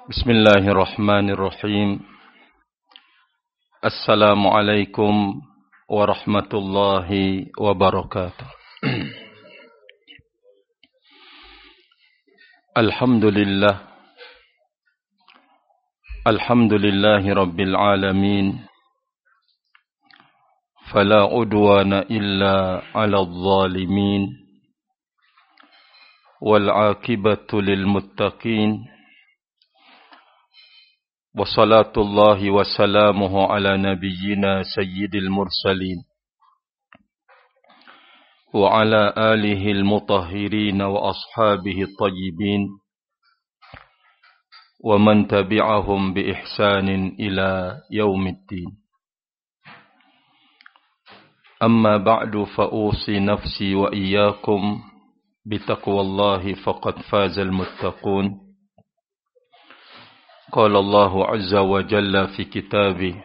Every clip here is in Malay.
Bismillahirrahmanirrahim. Assalamualaikum warahmatullahi wabarakatuh. Alhamdulillah. Alhamdulillahi rabbil alamin. Fala udwana illa 'alal zalimin. Wal 'aqibatu lil muttaqin. Wassalatullahi wassalamuhu ala nabiyyina sayyidil mursalin wa ala alihi al-mutahhirin wa ashabihi at-tayyibin wa man tabi'ahum bi ihsanin ila yaumiddin. Amma ba'du, fa usi nafsi wa iyyakum bi taqwallahi faqad fazal muttaqun. Qala Allahu azza wa jalla fi kitabih,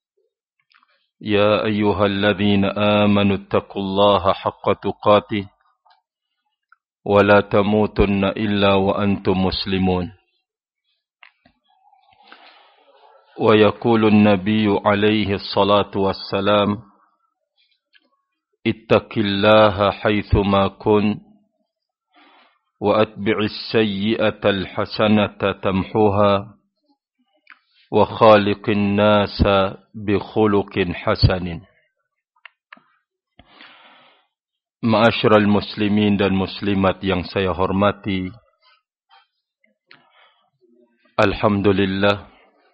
Ya ayyuhalladzina amanu taqullaha haqqa tuqatih wa la tamutunna illa wa antum muslimun. Wa yaqulu an-nabiyyu alayhi salatu wassalam, Ittaqillaha haitsuma kun wa atbi'is sayyi'ata al-hasanata tamhuha wa khaliqin nasa bi khuluqin hasanin. Ma'asyiral muslimin dan muslimat yang saya hormati, alhamdulillah,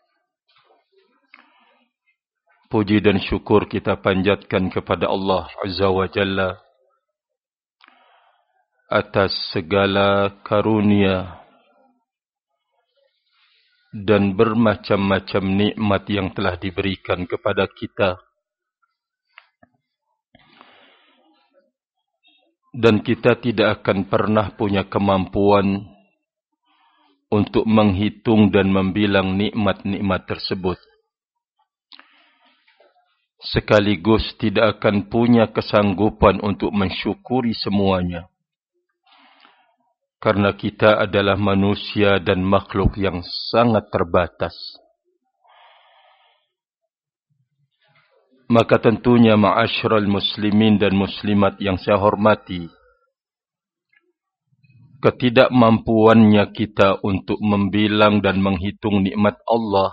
puji dan syukur kita panjatkan kepada Allah Azza wa Jalla atas segala karunia dan bermacam-macam nikmat yang telah diberikan kepada kita. Dan kita tidak akan pernah punya kemampuan untuk menghitung dan membilang nikmat-nikmat tersebut. Sekaligus tidak akan punya kesanggupan untuk mensyukuri semuanya. Karena kita adalah manusia dan makhluk yang sangat terbatas. Maka tentunya ma'asyiral muslimin dan muslimat yang saya hormati, ketidakmampuannya kita untuk membilang dan menghitung nikmat Allah,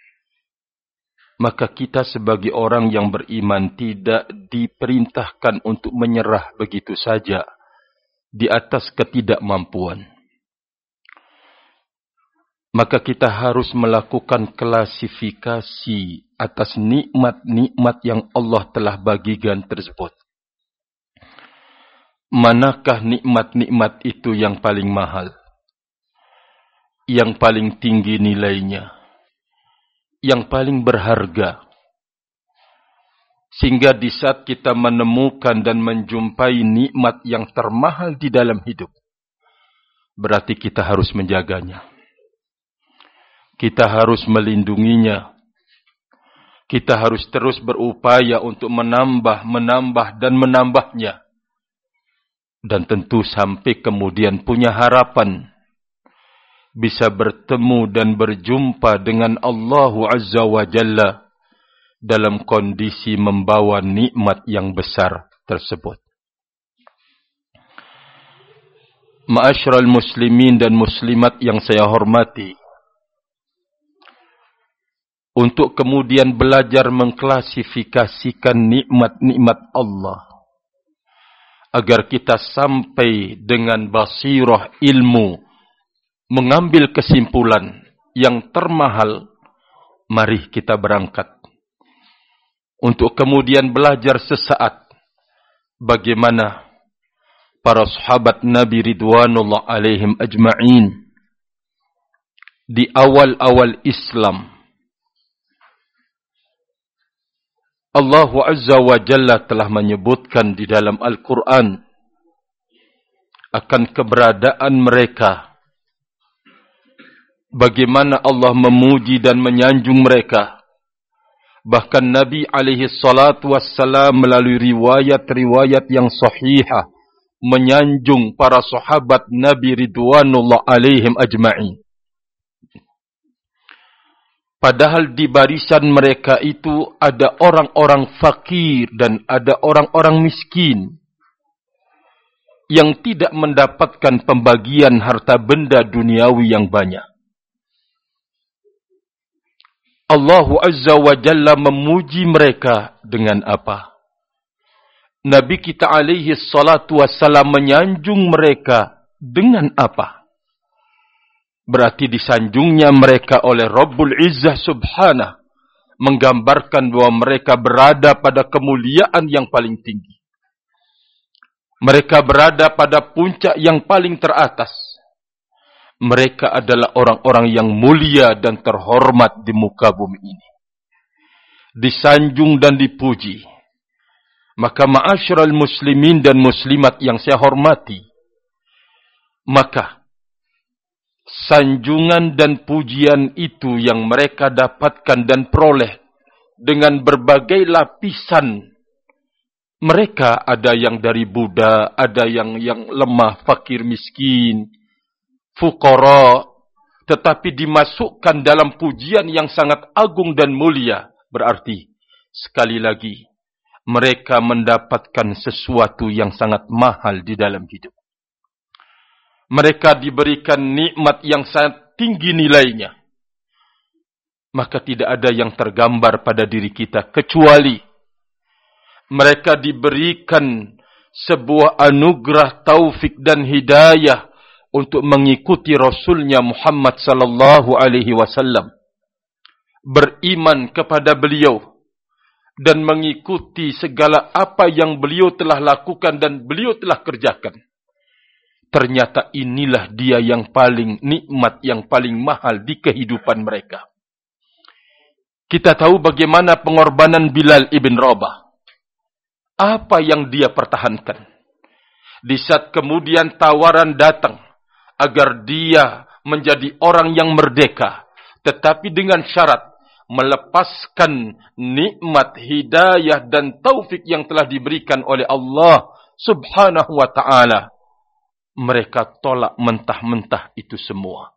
maka kita sebagai orang yang beriman tidak diperintahkan untuk menyerah begitu saja di atas ketidakmampuan. Maka kita harus melakukan klasifikasi atas nikmat-nikmat yang Allah telah bagikan tersebut. Manakah nikmat-nikmat itu yang paling mahal, yang paling tinggi nilainya, yang paling berharga, sehingga di saat kita menemukan dan menjumpai nikmat yang termahal di dalam hidup, berarti kita harus menjaganya. Kita harus melindunginya. Kita harus terus berupaya untuk menambah dan menambahnya. Dan tentu sampai kemudian punya harapan bisa bertemu dan berjumpa dengan Allah Azza wa Jalla dalam kondisi membawa nikmat yang besar tersebut. Ma'asyiral muslimin dan muslimat yang saya hormati, untuk kemudian belajar mengklasifikasikan nikmat-nikmat Allah, agar kita sampai dengan basirah ilmu, mengambil kesimpulan yang termahal, mari kita berangkat. Untuk kemudian belajar sesaat bagaimana para sahabat Nabi Ridwanullah alaihim ajma'in di awal-awal Islam. Allah Azza wa Jalla telah menyebutkan di dalam Al-Quran akan keberadaan mereka. Bagaimana Allah memuji dan menyanjung mereka. Bahkan Nabi alaihi salatu wassalam melalui riwayat-riwayat yang sahihah menyanjung para sahabat Nabi Ridwanullah alaihim ajma'in. Padahal di barisan mereka itu ada orang-orang fakir dan ada orang-orang miskin yang tidak mendapatkan pembagian harta benda duniawi yang banyak. Allah Azza wa Jalla memuji mereka dengan apa? Nabi kita alaihi salatu wassalam menyanjung mereka dengan apa? Berarti disanjungnya mereka oleh Rabbul Izzah Subhanahu, menggambarkan bahwa mereka berada pada kemuliaan yang paling tinggi. Mereka berada pada puncak yang paling teratas. Mereka adalah orang-orang yang mulia dan terhormat di muka bumi ini. Disanjung dan dipuji. Maka ma'asyiral muslimin dan muslimat yang saya hormati, maka sanjungan dan pujian itu yang mereka dapatkan dan peroleh dengan berbagai lapisan. Mereka ada yang dari budak, ada yang lemah, fakir, miskin, fuqara, tetapi dimasukkan dalam pujian yang sangat agung dan mulia. Berarti, sekali lagi, mereka mendapatkan sesuatu yang sangat mahal di dalam hidup. Mereka diberikan nikmat yang sangat tinggi nilainya. Maka tidak ada yang tergambar pada diri kita kecuali mereka diberikan sebuah anugerah taufik dan hidayah untuk mengikuti Rasulnya Muhammad sallallahu alaihi wasallam, beriman kepada beliau dan mengikuti segala apa yang beliau telah lakukan dan beliau telah kerjakan. Ternyata inilah dia yang paling nikmat, yang paling mahal di kehidupan mereka. Kita tahu bagaimana pengorbanan Bilal ibn Rabah. Apa yang dia pertahankan. Di saat kemudian tawaran datang agar dia menjadi orang yang merdeka, tetapi dengan syarat melepaskan nikmat, hidayah dan taufik yang telah diberikan oleh Allah Subhanahu wa ta'ala. Mereka tolak mentah-mentah itu semua.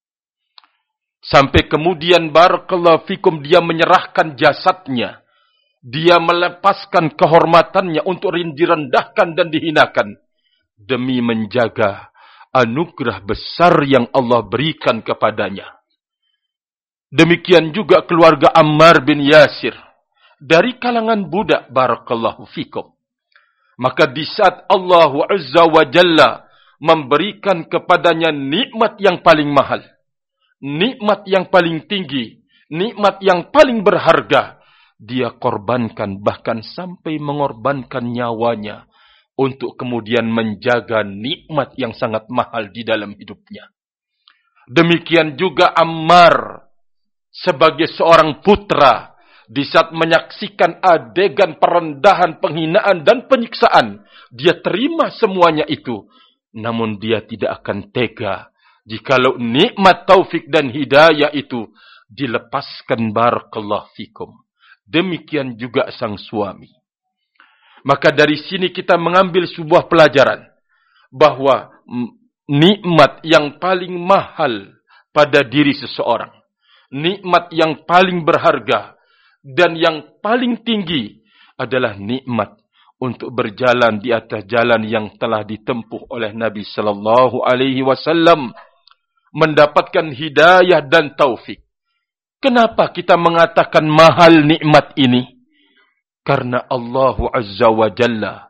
Sampai kemudian barakallahu fikum dia menyerahkan jasadnya. Dia melepaskan kehormatannya untuk direndahkan dan dihinakan. Demi menjaga anugerah besar yang Allah berikan kepadanya. Demikian juga keluarga Ammar bin Yasir. Dari kalangan budak barakallahu fikum. Maka di saat Allah Azza wa Jalla memberikan kepadanya nikmat yang paling mahal. Nikmat yang paling tinggi. Nikmat yang paling berharga. Dia korbankan, bahkan sampai mengorbankan nyawanya untuk kemudian menjaga nikmat yang sangat mahal di dalam hidupnya. Demikian juga Ammar sebagai seorang putra di saat menyaksikan adegan perendahan, penghinaan dan penyiksaan, dia terima semuanya itu. Namun dia tidak akan tega jikalau nikmat taufik dan hidayah itu dilepaskan barakallahu fikum. Demikian juga sang suami. Maka dari sini kita mengambil sebuah pelajaran bahwa nikmat yang paling mahal pada diri seseorang, nikmat yang paling berharga dan yang paling tinggi adalah nikmat untuk berjalan di atas jalan yang telah ditempuh oleh Nabi sallallahu alaihi wasallam, mendapatkan hidayah dan taufik. Kenapa kita mengatakan mahal nikmat ini? Karena Allah Azza wa Jalla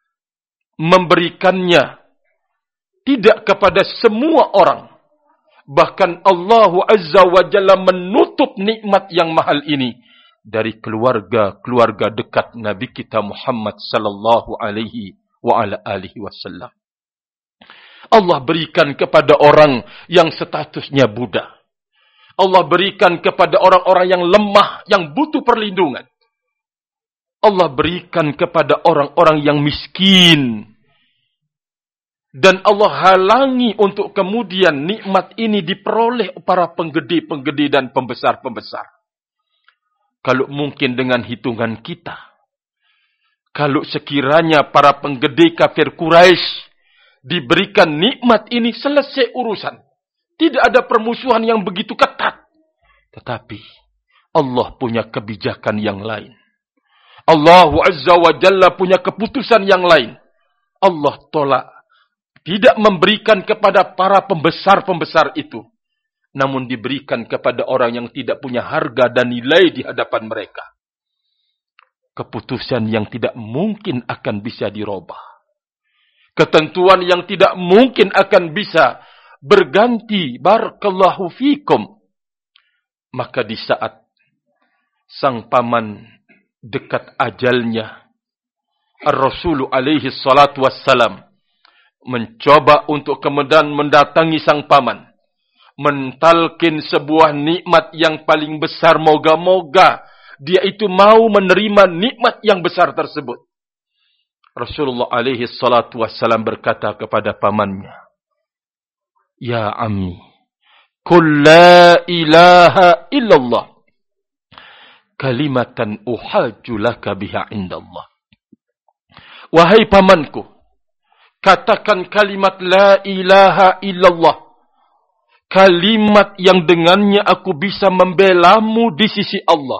memberikannya tidak kepada semua orang. Bahkan Allah Azza wa Jalla menutup nikmat yang mahal ini dari keluarga dekat Nabi kita Muhammad sallallahu alaihi wa ala alihi wasallam. Allah berikan kepada orang yang statusnya budak. Allah berikan kepada orang-orang yang lemah, yang butuh perlindungan. Allah berikan kepada orang-orang yang miskin. Dan Allah halangi untuk kemudian nikmat ini diperoleh para penggede-penggede dan pembesar-pembesar. Kalau mungkin dengan hitungan kita. Kalau sekiranya para penggede kafir Quraisy diberikan nikmat ini, selesai urusan. Tidak ada permusuhan yang begitu ketat. Tetapi Allah punya kebijakan yang lain. Allah Azza wa Jalla punya keputusan yang lain. Allah tolak, tidak memberikan kepada para pembesar-pembesar itu, namun diberikan kepada orang yang tidak punya harga dan nilai di hadapan mereka. Keputusan yang tidak mungkin akan bisa dirubah. Ketentuan yang tidak mungkin akan bisa berganti. Barakallahu fikum. Maka di saat sang paman dekat ajalnya, Ar-Rasul alaihi salatu wassalam mencoba untuk kemudian mendatangi sang paman, mentalkin sebuah nikmat yang paling besar. Moga-moga dia itu mau menerima nikmat yang besar tersebut. Rasulullah alaihi salatu wassalam berkata kepada pamannya, "Ya ammi, qul la ilaha illallah, kalimatan uhajju laka biha indallah." Wahai pamanku, katakan kalimat la ilaha illallah, kalimat yang dengannya aku bisa membelamu di sisi Allah.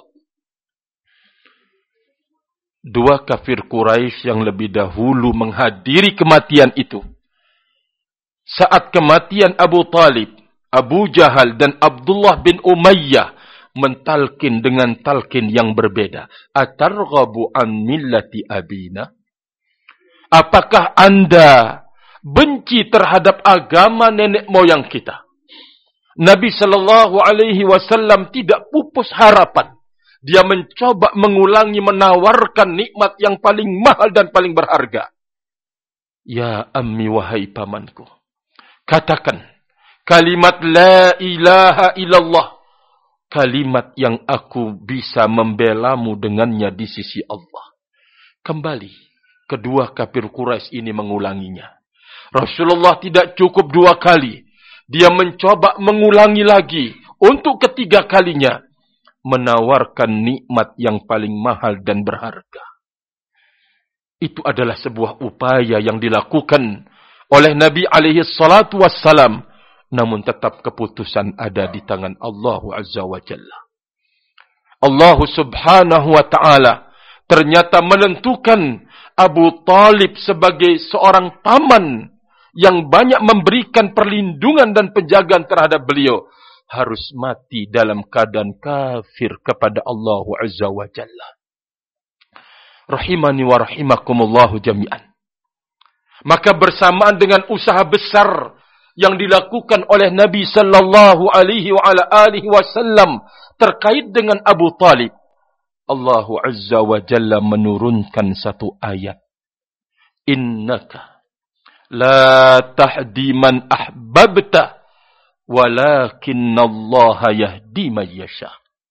Dua kafir Quraisy yang lebih dahulu menghadiri kematian itu. Saat kematian Abu Talib, Abu Jahal dan Abdullah bin Umayyah mentalkin dengan talkin yang berbeda. Atarghabu an millati abina? Apakah anda benci terhadap agama nenek moyang kita? Nabi sallallahu alaihi wasallam tidak pupus harapan. Dia mencoba mengulangi, menawarkan nikmat yang paling mahal dan paling berharga. Ya ammi, wahai pamanku, katakan kalimat la ilaha illallah, kalimat yang aku bisa membelamu dengannya di sisi Allah. Kembali, kedua kafir Quraisy ini mengulanginya. Rasulullah tidak cukup dua kali. Dia mencoba mengulangi lagi. Untuk ketiga kalinya, menawarkan nikmat yang paling mahal dan berharga. Itu adalah sebuah upaya yang dilakukan oleh Nabi alaihi salatu wassalam. Namun tetap keputusan ada di tangan Allah Azza wa Jalla. Allah subhanahu wa ta'ala ternyata menentukan Abu Talib sebagai seorang paman yang banyak memberikan perlindungan dan penjagaan terhadap beliau, harus mati dalam keadaan kafir kepada Allah Azza wa Jalla. Rahimani wa rahimakumullahu jami'an. Maka bersamaan dengan usaha besar yang dilakukan oleh Nabi sallallahu alaihi wa ala alihi wasallam terkait dengan Abu Talib, Allah Azza wa Jalla menurunkan satu ayat. Innaka la tahdi man ahbabta, walakinnallaha yahdi man yasha.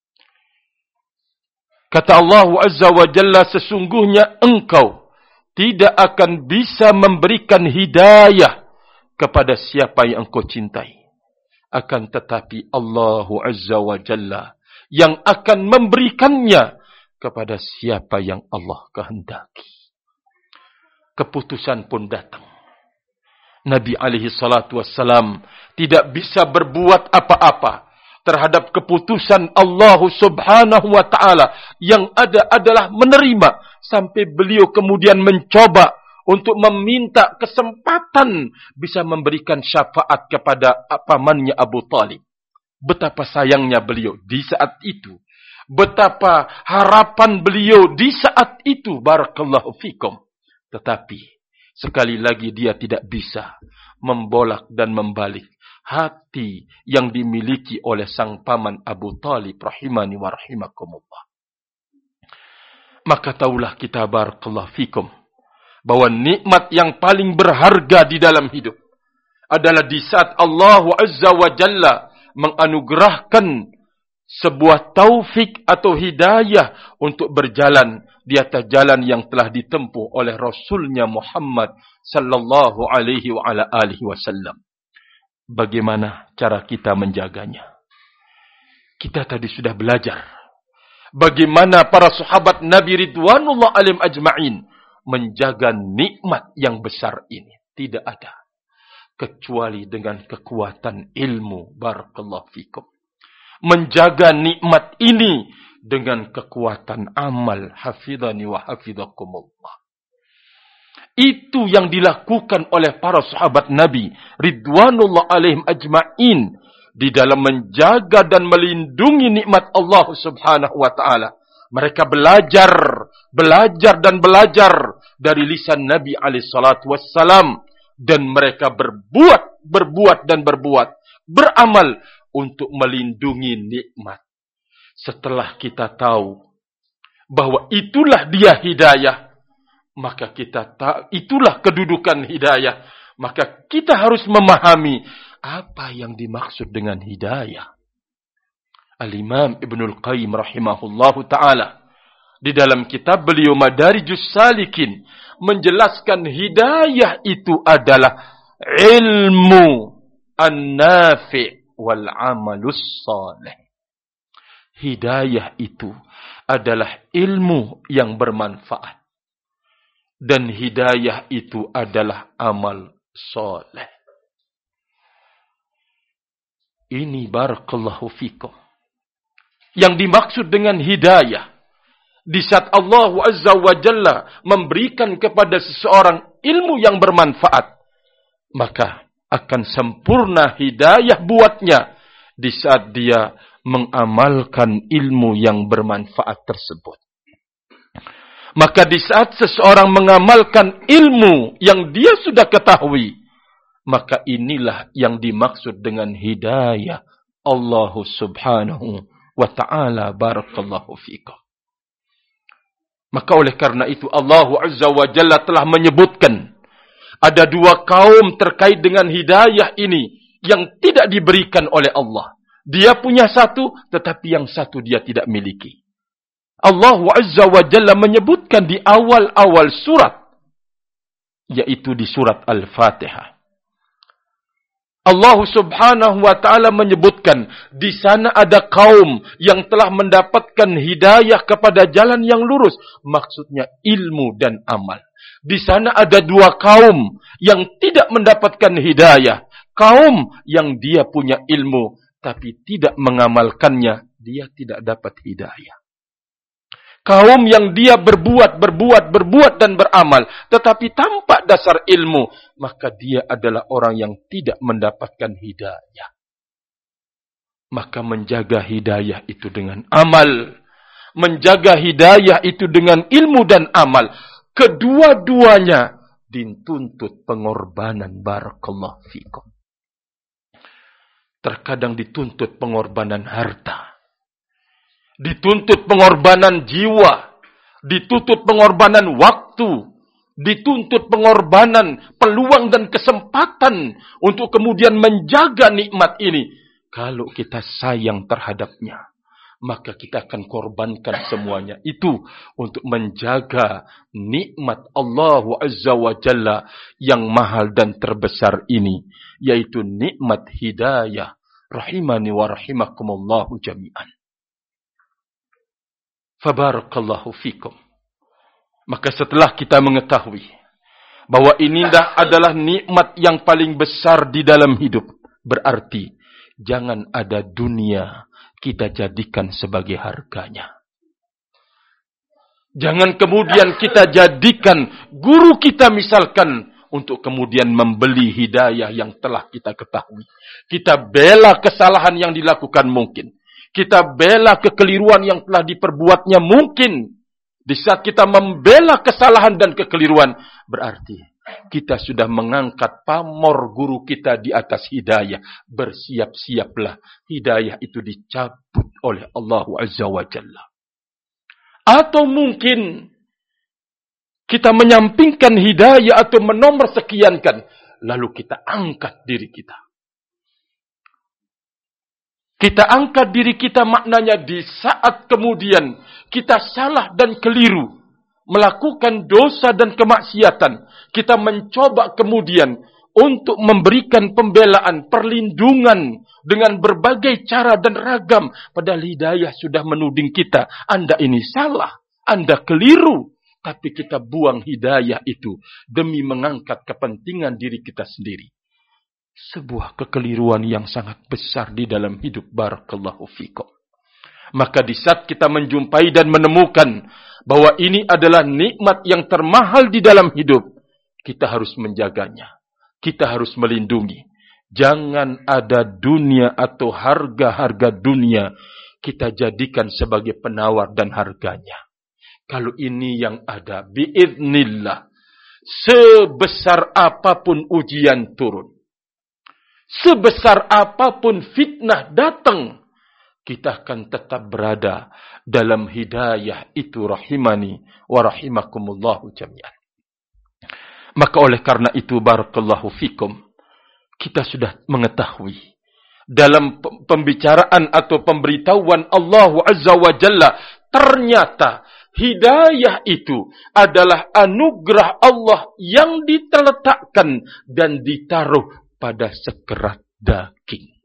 Kata Allah Azza wa Jalla, sesungguhnya engkau tidak akan bisa memberikan hidayah kepada siapa yang engkau cintai. Akan tetapi Allah Azza wa Jalla yang akan memberikannya kepada siapa yang Allah kehendaki. Keputusan pun datang. Nabi alaihi salatu wassalam tidak bisa berbuat apa-apa terhadap keputusan Allah subhanahu wa ta'ala. Yang ada adalah menerima. Sampai beliau kemudian mencoba untuk meminta kesempatan bisa memberikan syafaat kepada pamannya Abu Talib. Betapa sayangnya beliau di saat itu. Betapa harapan beliau di saat itu. Barakallahu fikum. Tetapi sekali lagi dia tidak bisa membolak dan membalik hati yang dimiliki oleh sang paman Abu Talib rahimani wa rahimakumullah. Maka taulah kita barakallahu fikum bahwa nikmat yang paling berharga di dalam hidup adalah di saat Allah Azza wa Jalla menganugerahkan sebuah taufik atau hidayah untuk berjalan di atas jalan yang telah ditempuh oleh Rasulnya Muhammad sallallahu alaihi wa ala alihi wasallam. Bagaimana cara kita menjaganya? Kita tadi sudah belajar bagaimana para sahabat Nabi ridwanullah alaihim ajma'in menjaga nikmat yang besar ini. Tidak ada kecuali dengan kekuatan ilmu. Barakallahu fikum. menjaga nikmat ini dengan kekuatan amal. Hafidhani wa hafidhakumullah. Itu yang dilakukan oleh para sahabat Nabi ridwanullah alaihim ajma'in di dalam menjaga dan melindungi nikmat Allah Subhanahu wa taala. Mereka belajar dan belajar dari lisan Nabi alaihi salatu wassalam, dan mereka berbuat, beramal untuk melindungi nikmat. Setelah kita tahu bahwa itulah dia hidayah, maka itulah kedudukan hidayah, maka kita harus memahami apa yang dimaksud dengan hidayah. Al-Imam Ibnul Qayyim rahimahullahu ta'ala di dalam kitab beliau Madarijus Salikin menjelaskan hidayah itu adalah ilmu an-nafi' wal amalus salih. Hidayah itu adalah ilmu yang bermanfaat, dan hidayah itu adalah amal saleh. Ini barakallahu fikum yang dimaksud dengan hidayah. Di saat Allah Azza wa Jalla memberikan kepada seseorang ilmu yang bermanfaat, maka akan sempurna hidayah buatnya di saat dia mengamalkan ilmu yang bermanfaat tersebut. Maka di saat seseorang mengamalkan ilmu yang dia sudah ketahui, maka inilah yang dimaksud dengan hidayah Allah Subhanahu wa ta'ala. Barakallahu fikum. Maka oleh karena itu Allah Azza wa Jalla telah menyebutkan ada dua kaum terkait dengan hidayah ini yang tidak diberikan oleh Allah. Dia punya satu, tetapi yang satu dia tidak miliki. Allah Azza wa Jalla menyebutkan di awal-awal surat, yaitu di surat Al-Fatihah. Allah Subhanahu wa ta'ala menyebutkan di sana ada kaum yang telah mendapatkan hidayah kepada jalan yang lurus, maksudnya ilmu dan amal. Di sana ada dua kaum yang tidak mendapatkan hidayah, kaum yang dia punya ilmu tapi tidak mengamalkannya, dia tidak dapat hidayah. Kaum yang dia berbuat dan beramal, tetapi tanpa dasar ilmu, maka dia adalah orang yang tidak mendapatkan hidayah. Maka menjaga hidayah itu dengan amal, menjaga hidayah itu dengan ilmu dan amal, kedua-duanya dituntut pengorbanan. Barakallahu fikum. Terkadang dituntut pengorbanan harta, dituntut pengorbanan jiwa, dituntut pengorbanan waktu, dituntut pengorbanan peluang dan kesempatan untuk kemudian menjaga nikmat ini. Kalau kita sayang terhadapnya, maka kita akan korbankan semuanya itu untuk menjaga nikmat Allah Azza wa Jalla yang mahal dan terbesar ini, yaitu nikmat hidayah. Rahimani wa rahimakumullahu jami'an. Fabarakallahu fikum. Maka setelah kita mengetahui bahwa ini adalah nikmat yang paling besar di dalam hidup, berarti jangan ada dunia kita jadikan sebagai harganya. Jangan kemudian kita jadikan guru kita misalkan untuk kemudian membeli hidayah yang telah kita ketahui. Kita bela kesalahan yang dilakukan mungkin. Kita bela kekeliruan yang telah diperbuatnya mungkin. Di saat kita membela kesalahan dan kekeliruan, berarti kita sudah mengangkat pamor guru kita di atas hidayah. Bersiap-siaplah hidayah itu dicabut oleh Allah Azza wa Jalla. Atau mungkin kita menyampingkan hidayah atau menomor sekiankan, lalu kita angkat diri kita. Kita angkat diri kita maknanya di saat kemudian kita salah dan keliru, melakukan dosa dan kemaksiatan, kita mencoba kemudian untuk memberikan pembelaan, perlindungan dengan berbagai cara dan ragam. Padahal hidayah sudah menuding kita, Anda ini salah, Anda keliru. Tapi kita buang hidayah itu demi mengangkat kepentingan diri kita sendiri. Sebuah kekeliruan yang sangat besar di dalam hidup. Barakallahu fikum. Maka di saat kita menjumpai dan menemukan bahwa ini adalah nikmat yang termahal di dalam hidup, kita harus menjaganya. Kita harus melindungi. Jangan ada dunia atau harga-harga dunia kita jadikan sebagai penawar dan harganya. Kalau ini yang ada, biiznillah, sebesar apapun ujian turun, sebesar apapun fitnah datang, kita akan tetap berada dalam hidayah itu, rahimani wa rahimakumullahu jami'an. Maka oleh karena itu, barakallahu fikum, kita sudah mengetahui dalam pembicaraan atau pemberitahuan Allah Azza wa Jalla, ternyata hidayah itu adalah anugerah Allah yang diletakkan dan ditaruh pada sekerat daging.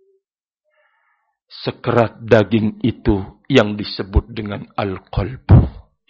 Sekerat daging itu yang disebut dengan al-qalbu.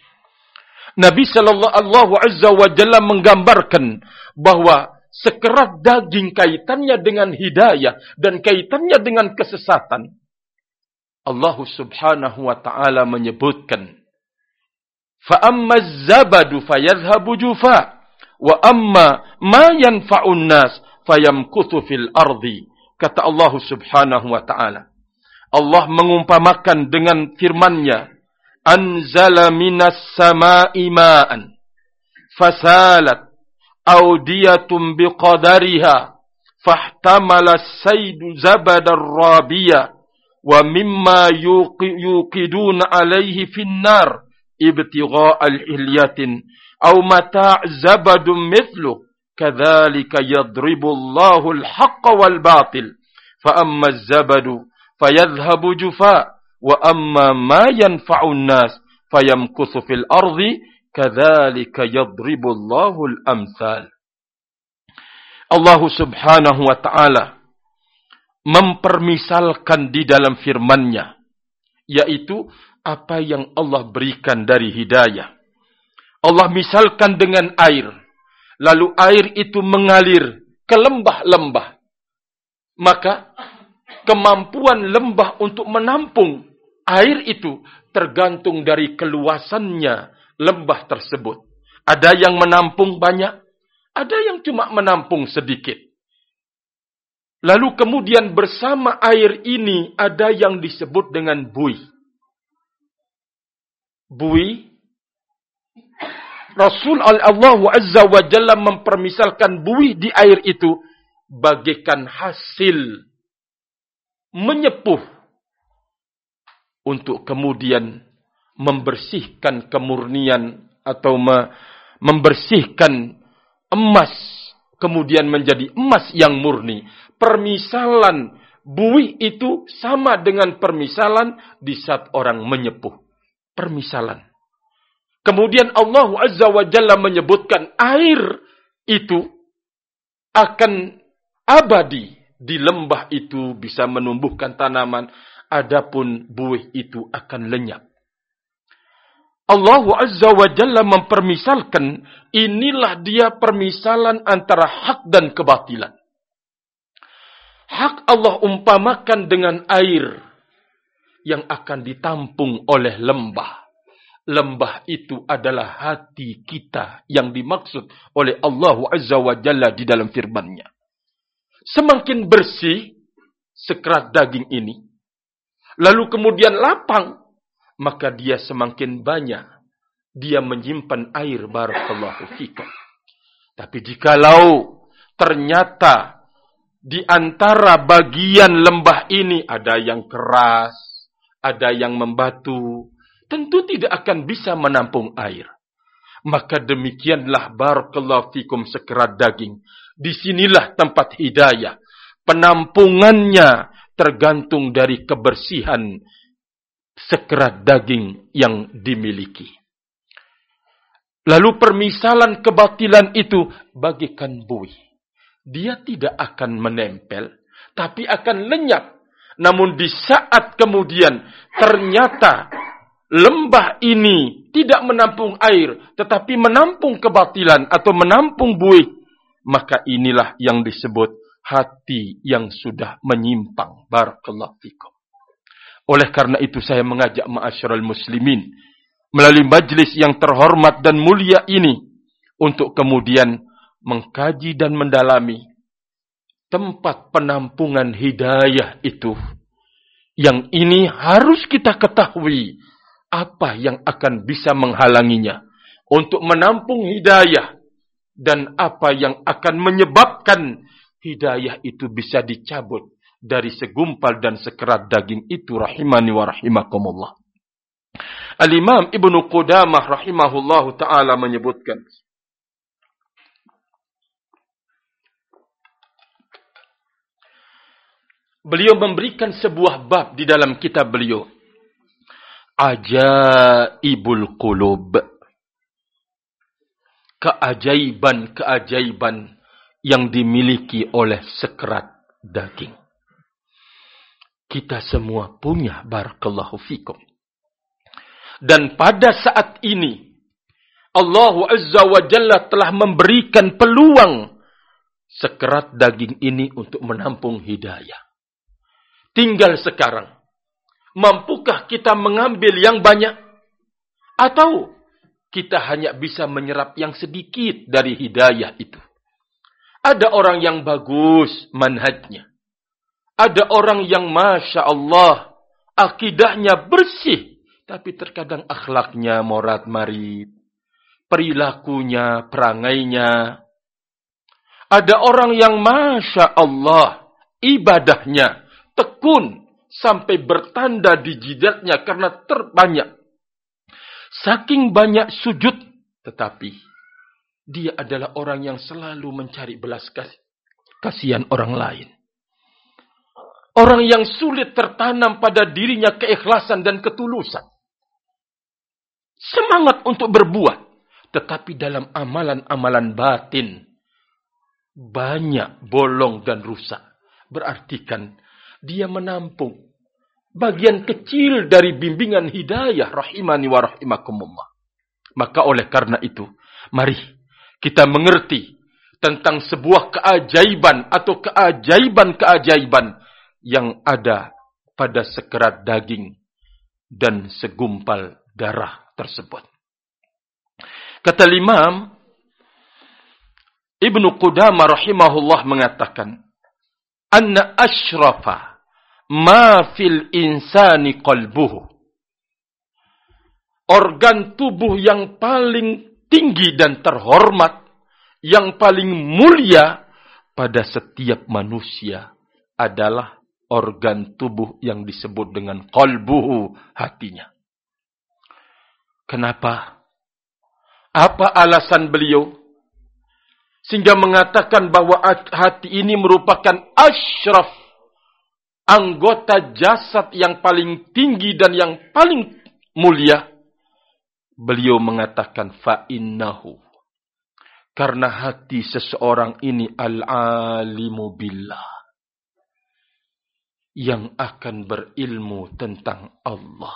Nabi sallallahu azza wa jalla menggambarkan bahwa sekerat daging kaitannya dengan hidayah dan kaitannya dengan kesesatan. Allah subhanahu wa ta'ala menyebutkan, فَأَمَّا الزَّبَدُ فَيَذْهَبُ جُفَاءً وَأَمَّا مَا يَنْفَعُ النَّاسِ فَيَمْكُثُ فِي الْأَرْضِ. Kata Allah subhanahu wa ta'ala. Allah mengumpamakan dengan firman-Nya, anzala minas sama'i ma'an fasalat awdiyatun biqadariha fahtamala as-saydu zabadar rabiya wa mimma yuqiduna alaihi finnar ibtigha'a al-hilyatin aw mata' zabadun mithlu kadzalika yadribu Allahu al-haqqa wal batil fa amma az-zabadu fayadhhabu jufa wa amma ma yanfa'u an-nas fayamkuthu fil ardi kadzalika yadribu Allahu al-amsal. Allah subhanahu wa ta'ala mempermisalkan di dalam firman-Nya, yaitu apa yang Allah berikan dari hidayah. Allah misalkan dengan air, lalu air itu mengalir ke lembah-lembah. Maka kemampuan lembah untuk menampung air itu tergantung dari keluasannya lembah tersebut. Ada yang menampung banyak, ada yang cuma menampung sedikit. Lalu kemudian bersama air ini ada yang disebut dengan buih. Buih, Rasul Allah Azza wa Jalla mempermisalkan buih di air itu bagaikan hasil menyepuh untuk kemudian membersihkan kemurnian atau membersihkan emas kemudian menjadi emas yang murni. Permisalan buih itu sama dengan permisalan di saat orang menyepuh. Permisalan. Kemudian Allah Azza wa Jalla menyebutkan air itu akan abadi. Di lembah itu bisa menumbuhkan tanaman, adapun buih itu akan lenyap. Allah Azza wa Jalla mempermisalkan, inilah dia permisalan antara hak dan kebatilan. Hak Allah umpamakan dengan air yang akan ditampung oleh lembah. Lembah itu adalah hati kita yang dimaksud oleh Allah Azza wa Jalla di dalam firman-Nya. Semakin bersih sekerat daging ini, lalu kemudian lapang, maka dia semakin banyak dia menyimpan air. Barakallahu fikum. Tapi jikalau ternyata di antara bagian lembah ini ada yang keras, ada yang membatu, tentu tidak akan bisa menampung air. Maka demikianlah barakallahu fikum sekerat daging. Disinilah tempat hidayah. Penampungannya tergantung dari kebersihan sekerat daging yang dimiliki. Lalu permisalan kebatilan itu bagaikan buih. Dia tidak akan menempel, tapi akan lenyap. Namun di saat kemudian ternyata lembah ini tidak menampung air, tetapi menampung kebatilan atau menampung buih, maka inilah yang disebut hati yang sudah menyimpang. Barakallahu fikum. Oleh karena itu saya mengajak ma'asyiral muslimin melalui majlis yang terhormat dan mulia ini untuk kemudian mengkaji dan mendalami tempat penampungan hidayah itu. Yang ini harus kita ketahui apa yang akan bisa menghalanginya untuk menampung hidayah dan apa yang akan menyebabkan hidayah itu bisa dicabut dari segumpal dan sekerat daging itu. Rahimani wa rahimakumullah. Al-Imam Ibnu Qudamah rahimahullahu ta'ala menyebutkan, beliau memberikan sebuah bab di dalam kitab beliau, Ajaibul Qulub, keajaiban-keajaiban yang dimiliki oleh sekerat daging. Kita semua punya, barakallahu fikum. Dan pada saat ini Allah Azza wa Jalla telah memberikan peluang sekerat daging ini untuk menampung hidayah. Tinggal sekarang, mampukah kita mengambil yang banyak? Atau kita hanya bisa menyerap yang sedikit dari hidayah itu? Ada orang yang bagus manhajnya. Ada orang yang Masya Allah, akidahnya bersih, tapi terkadang akhlaknya morat-marit, perilakunya, perangainya. Ada orang yang Masya Allah, ibadahnya tekun, sampai bertanda di jidatnya karena terbanyak. Saking banyak sujud, tetapi dia adalah orang yang selalu mencari belas kasihan orang lain. Orang yang sulit tertanam pada dirinya keikhlasan dan ketulusan. Semangat untuk berbuat. Tetapi dalam amalan-amalan batin, banyak bolong dan rusak. Berarti kan dia menampung bagian kecil dari bimbingan hidayah. Rahimani wa rahimakumullah. Maka oleh karena itu, mari kita mengerti tentang sebuah keajaiban atau keajaiban-keajaiban yang ada pada sekerat daging dan segumpal darah tersebut. Kata Imam Ibnu Qudamah rahimahullah mengatakan, anna ashrafa ma fil insani qalbuhu. Organ tubuh yang paling tinggi dan terhormat, yang paling mulia pada setiap manusia adalah organ tubuh yang disebut dengan qalbuhu, hatinya. Kenapa? Apa alasan beliau sehingga mengatakan bahwa hati ini merupakan asyraf, anggota jasad yang paling tinggi dan yang paling mulia? Beliau mengatakan fa'innahu, karena hati seseorang ini al-alimu billah, yang akan berilmu tentang Allah.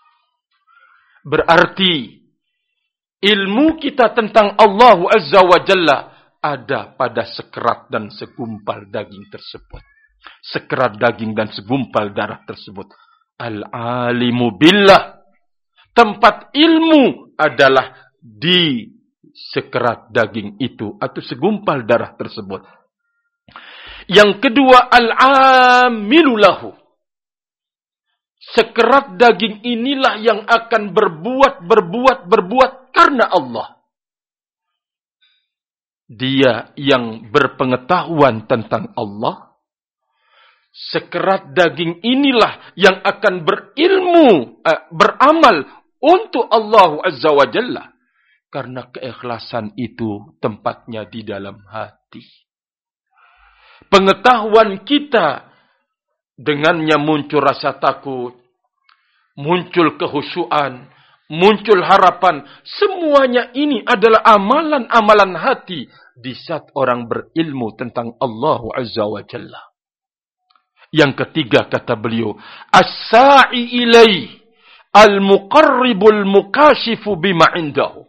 Berarti ilmu kita tentang Allah Azza wa Jalla ada pada sekerat dan segumpal daging tersebut. Sekerat daging dan segumpal darah tersebut. Al-alimu billah. Tempat ilmu adalah di sekerat daging itu atau segumpal darah tersebut. Yang kedua, al-amilu lahu. Sekerat daging inilah yang akan berbuat karena Allah. Dia yang berpengetahuan tentang Allah. Sekerat daging inilah yang akan berilmu, beramal untuk Allah Azza wa Jalla. Karena keikhlasan itu tempatnya di dalam hati. Pengetahuan kita, dengannya muncul rasa takut, muncul kehusyuan, muncul harapan. Semuanya ini adalah amalan-amalan hati di saat orang berilmu tentang Allah Azza wa Jalla. Yang ketiga kata beliau, as-sa'i ilai al-muqarribul mukashifu bima indahu.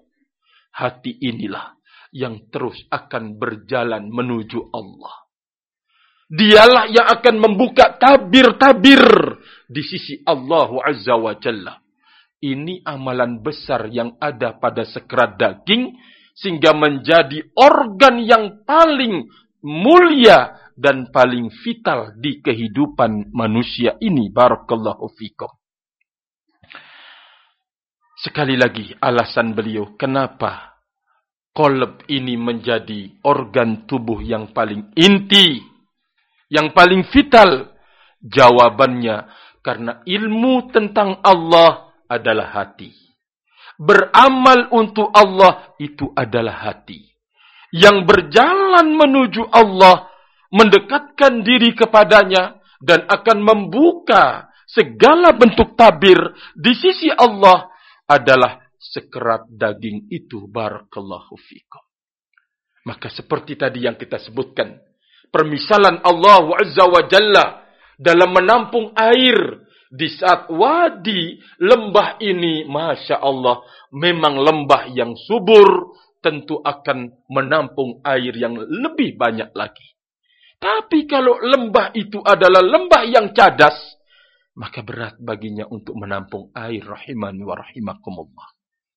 Hati inilah yang terus akan berjalan menuju Allah. Dialah yang akan membuka tabir-tabir di sisi Allah Azza wa Jalla. Ini amalan besar yang ada pada sekerat daging, sehingga menjadi organ yang paling mulia dan paling vital di kehidupan manusia ini. Barakallahu fikum. Sekali lagi alasan beliau kenapa qalb ini menjadi organ tubuh yang paling inti, yang paling vital. Jawabannya karena ilmu tentang Allah adalah hati. Beramal untuk Allah itu adalah hati. Yang berjalan menuju Allah, mendekatkan diri kepadanya, dan akan membuka segala bentuk tabir di sisi Allah adalah sekerat daging itu. Barakallahu fikum. Maka seperti tadi yang kita sebutkan, permisalan Allah Azza wa Jalla dalam menampung air di saat wadi lembah ini, Masya Allah, memang lembah yang subur, tentu akan menampung air yang lebih banyak lagi. Tapi kalau lembah itu adalah lembah yang cadas, maka berat baginya untuk menampung air. Rahimani wa rahimakumullah.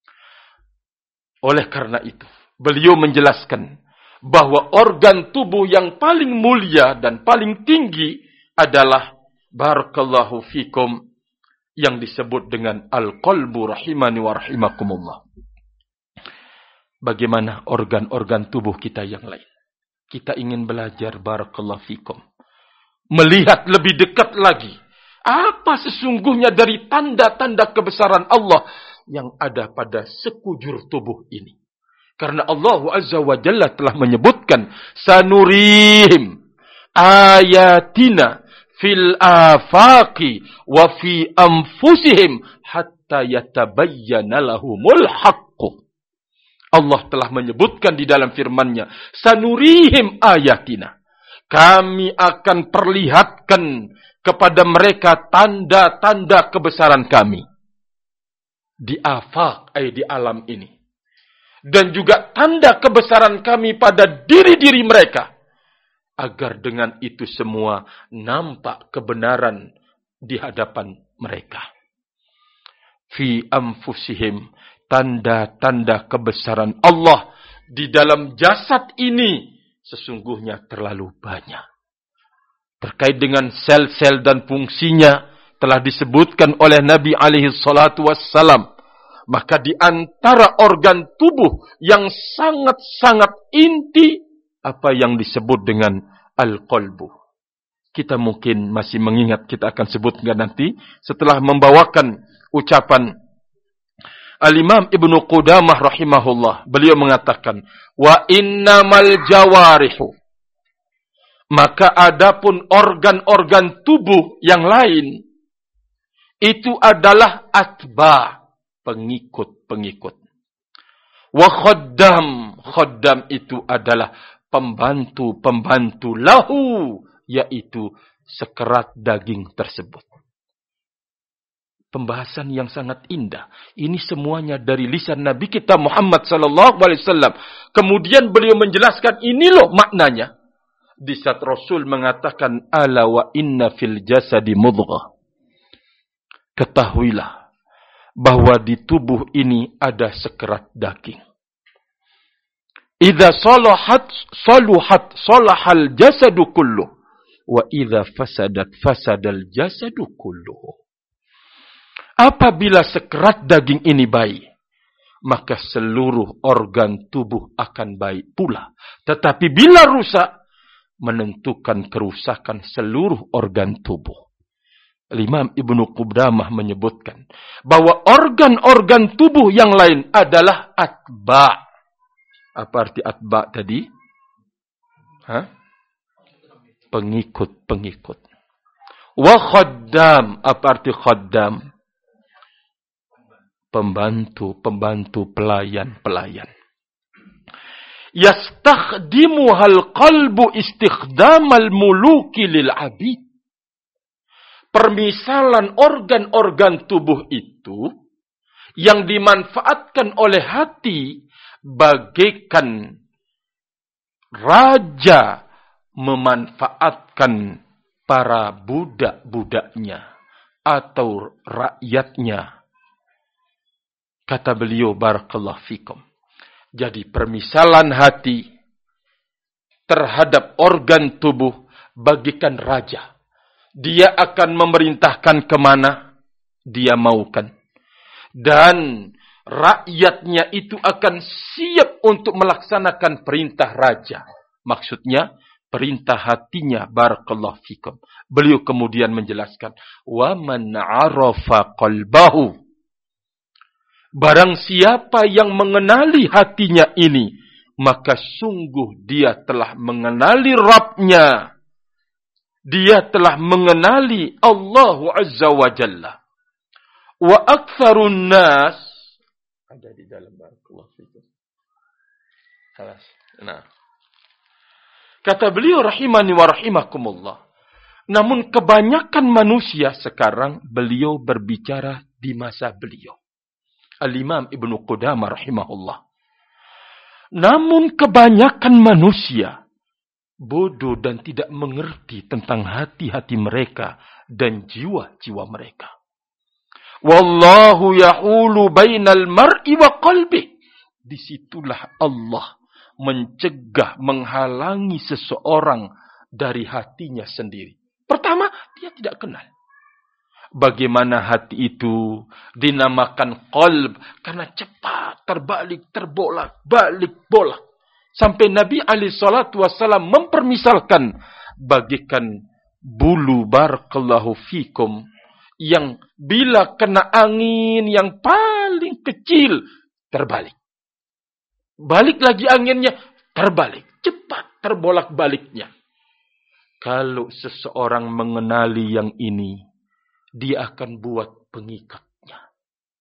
Oleh karena itu, beliau menjelaskan bahwa organ tubuh yang paling mulia dan paling tinggi adalah barakallahu fikum yang disebut dengan al-qalbu. Rahimani wa rahimakumullah. Bagaimana organ-organ tubuh kita yang lain? Kita ingin belajar barakallahu fikum, melihat lebih dekat lagi apa sesungguhnya dari tanda-tanda kebesaran Allah yang ada pada sekujur tubuh ini. Karena Allah Azza wa Jalla telah menyebutkan, sanurihim ayatina fil afaqi wa fi anfusihim hatta yatabayyana lahumul haqqu. Allah telah menyebutkan di dalam firman-Nya, sanurihim ayatina. Kami akan perlihatkan kepada mereka tanda-tanda kebesaran kami di afaq, di alam ini. Dan juga tanda kebesaran kami pada diri-diri mereka, agar dengan itu semua nampak kebenaran di hadapan mereka. Fi anfusihim, tanda-tanda kebesaran Allah di dalam jasad ini sesungguhnya terlalu banyak. Terkait dengan sel-sel dan fungsinya telah disebutkan oleh Nabi alaihi salatu wassalam. Maka di antara organ tubuh yang sangat-sangat inti, apa yang disebut dengan al-qalbu. Kita mungkin masih mengingat, kita akan sebutkan nanti setelah membawakan ucapan Al-Imam Ibnu Qudamah rahimahullah. Beliau mengatakan, wa innamal jawarihu. Maka adapun organ-organ tubuh yang lain, itu adalah atba', pengikut-pengikut. Wa khaddam, khaddam itu adalah pembantu-pembantu lahu, yaitu sekerat daging tersebut. Pembahasan yang sangat indah. Ini semuanya dari lisan Nabi kita Muhammad sallallahu alaihi wasallam. Kemudian beliau menjelaskan, ini loh maknanya. Di saat Rasul mengatakan, ala wa inna fil jasadi mudghah. Ketahuilah bahwa di tubuh ini ada sekerat daging. Idza saluhat salahal jasadu kulluh, wa idza fasadat fasadal jasadu kulluh. Apabila sekerat daging ini baik, maka seluruh organ tubuh akan baik pula. Tetapi bila rusak, menentukan kerusakan seluruh organ tubuh. Imam Ibnu Qudamah menyebutkan bahwa organ-organ tubuh yang lain adalah atba'. Apa arti atba' tadi? Pengikut-pengikut. Wa khaddam. Apa arti khaddam? Pembantu-pembantu, pelayan-pelayan. Yastakhdimuhal qalbu istikhdamal muluki lil abid. Permisalan organ-organ tubuh itu yang dimanfaatkan oleh hati bagaikan raja memanfaatkan para budak-budaknya atau rakyatnya. Kata beliau, barakallahu fikum. Jadi permisalan hati terhadap organ tubuh bagikan raja. Dia akan memerintahkan kemana dia maukan. Dan rakyatnya itu akan siap untuk melaksanakan perintah raja. Maksudnya, perintah hatinya, barakallahu fikum. Beliau kemudian menjelaskan, wa man 'arafa qalbahu. Barang siapa yang mengenali hatinya ini, maka sungguh dia telah mengenali Rabbnya. Dia telah mengenali Allah Azza wa Jalla. Wa aktsarun nas ada di dalam, barakallahu fikum. Salah. Nah. Kata beliau rahimani wa rahimakumullah. Namun kebanyakan manusia sekarang, beliau berbicara di masa beliau. Al-Imam Ibnu Qudamah rahimahullah. Namun kebanyakan manusia bodoh dan tidak mengerti tentang hati-hati mereka dan jiwa-jiwa mereka. Wallahu yahulu bainal mar'i wa qalbi. Disitulah Allah mencegah, menghalangi seseorang dari hatinya sendiri. Pertama, dia tidak kenal. Bagaimana hati itu dinamakan qalb, karena cepat terbalik, terbolak, balik, bolak. Sampai Nabi SAW mempermisalkan bagikan bulu, barakallahu fikum, yang bila kena angin yang paling kecil, terbalik. Balik lagi anginnya, terbalik. Cepat terbolak-baliknya. Kalau seseorang mengenali yang ini, dia akan buat pengikatnya.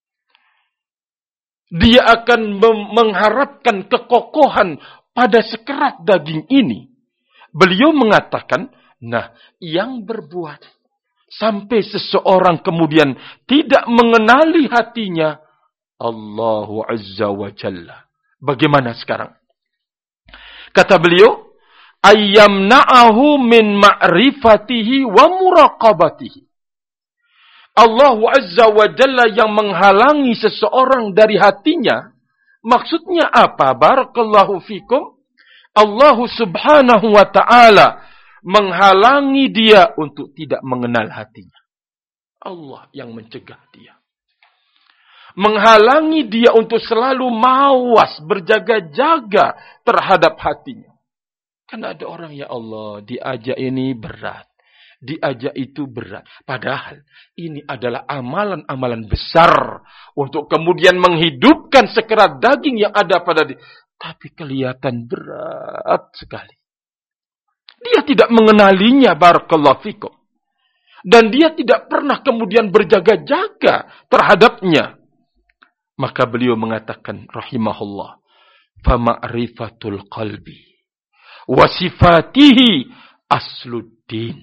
Dia akan mengharapkan kekokohan pada sekerat daging ini. Beliau mengatakan, nah, yang berbuat sampai seseorang kemudian tidak mengenali hatinya, Allahu Azza wa Jalla. Bagaimana sekarang? Kata beliau, ayyamna'ahu min ma'rifatihi wa muraqabatihi. Allah Azza wa Jalla yang menghalangi seseorang dari hatinya. Maksudnya apa? Barakallahu fikum. Allah subhanahu wa ta'ala menghalangi dia untuk tidak mengenal hatinya. Allah yang mencegah dia. Menghalangi dia untuk selalu mawas, berjaga-jaga terhadap hatinya. Kan ada orang, ya Allah, diajak ini berat, diajak itu berat. Padahal ini adalah amalan-amalan besar untuk kemudian menghidupkan sekerat daging yang ada pada dia. Tapi kelihatan berat sekali. Dia tidak mengenalinya, barakallahu fikum. Dan dia tidak pernah kemudian berjaga-jaga terhadapnya. Maka beliau mengatakan rahimahullah, fama'rifatul qalbi wa sifatihi asluddin.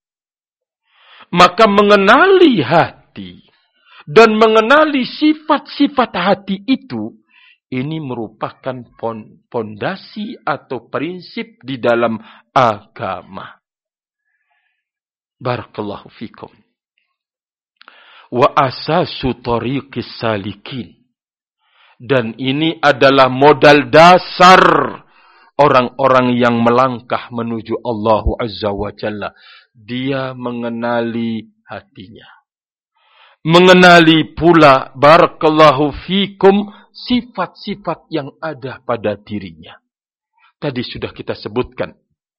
Maka mengenali hati dan mengenali sifat-sifat hati itu, ini merupakan pondasi atau prinsip di dalam agama. Barakallahu fikum. Wa asasu tariqis salikin. Dan ini adalah modal dasar orang-orang yang melangkah menuju Allah Azza wa Jalla. Dia mengenali hatinya. Mengenali pula, barakallahu fikum, sifat-sifat yang ada pada dirinya. Tadi sudah kita sebutkan.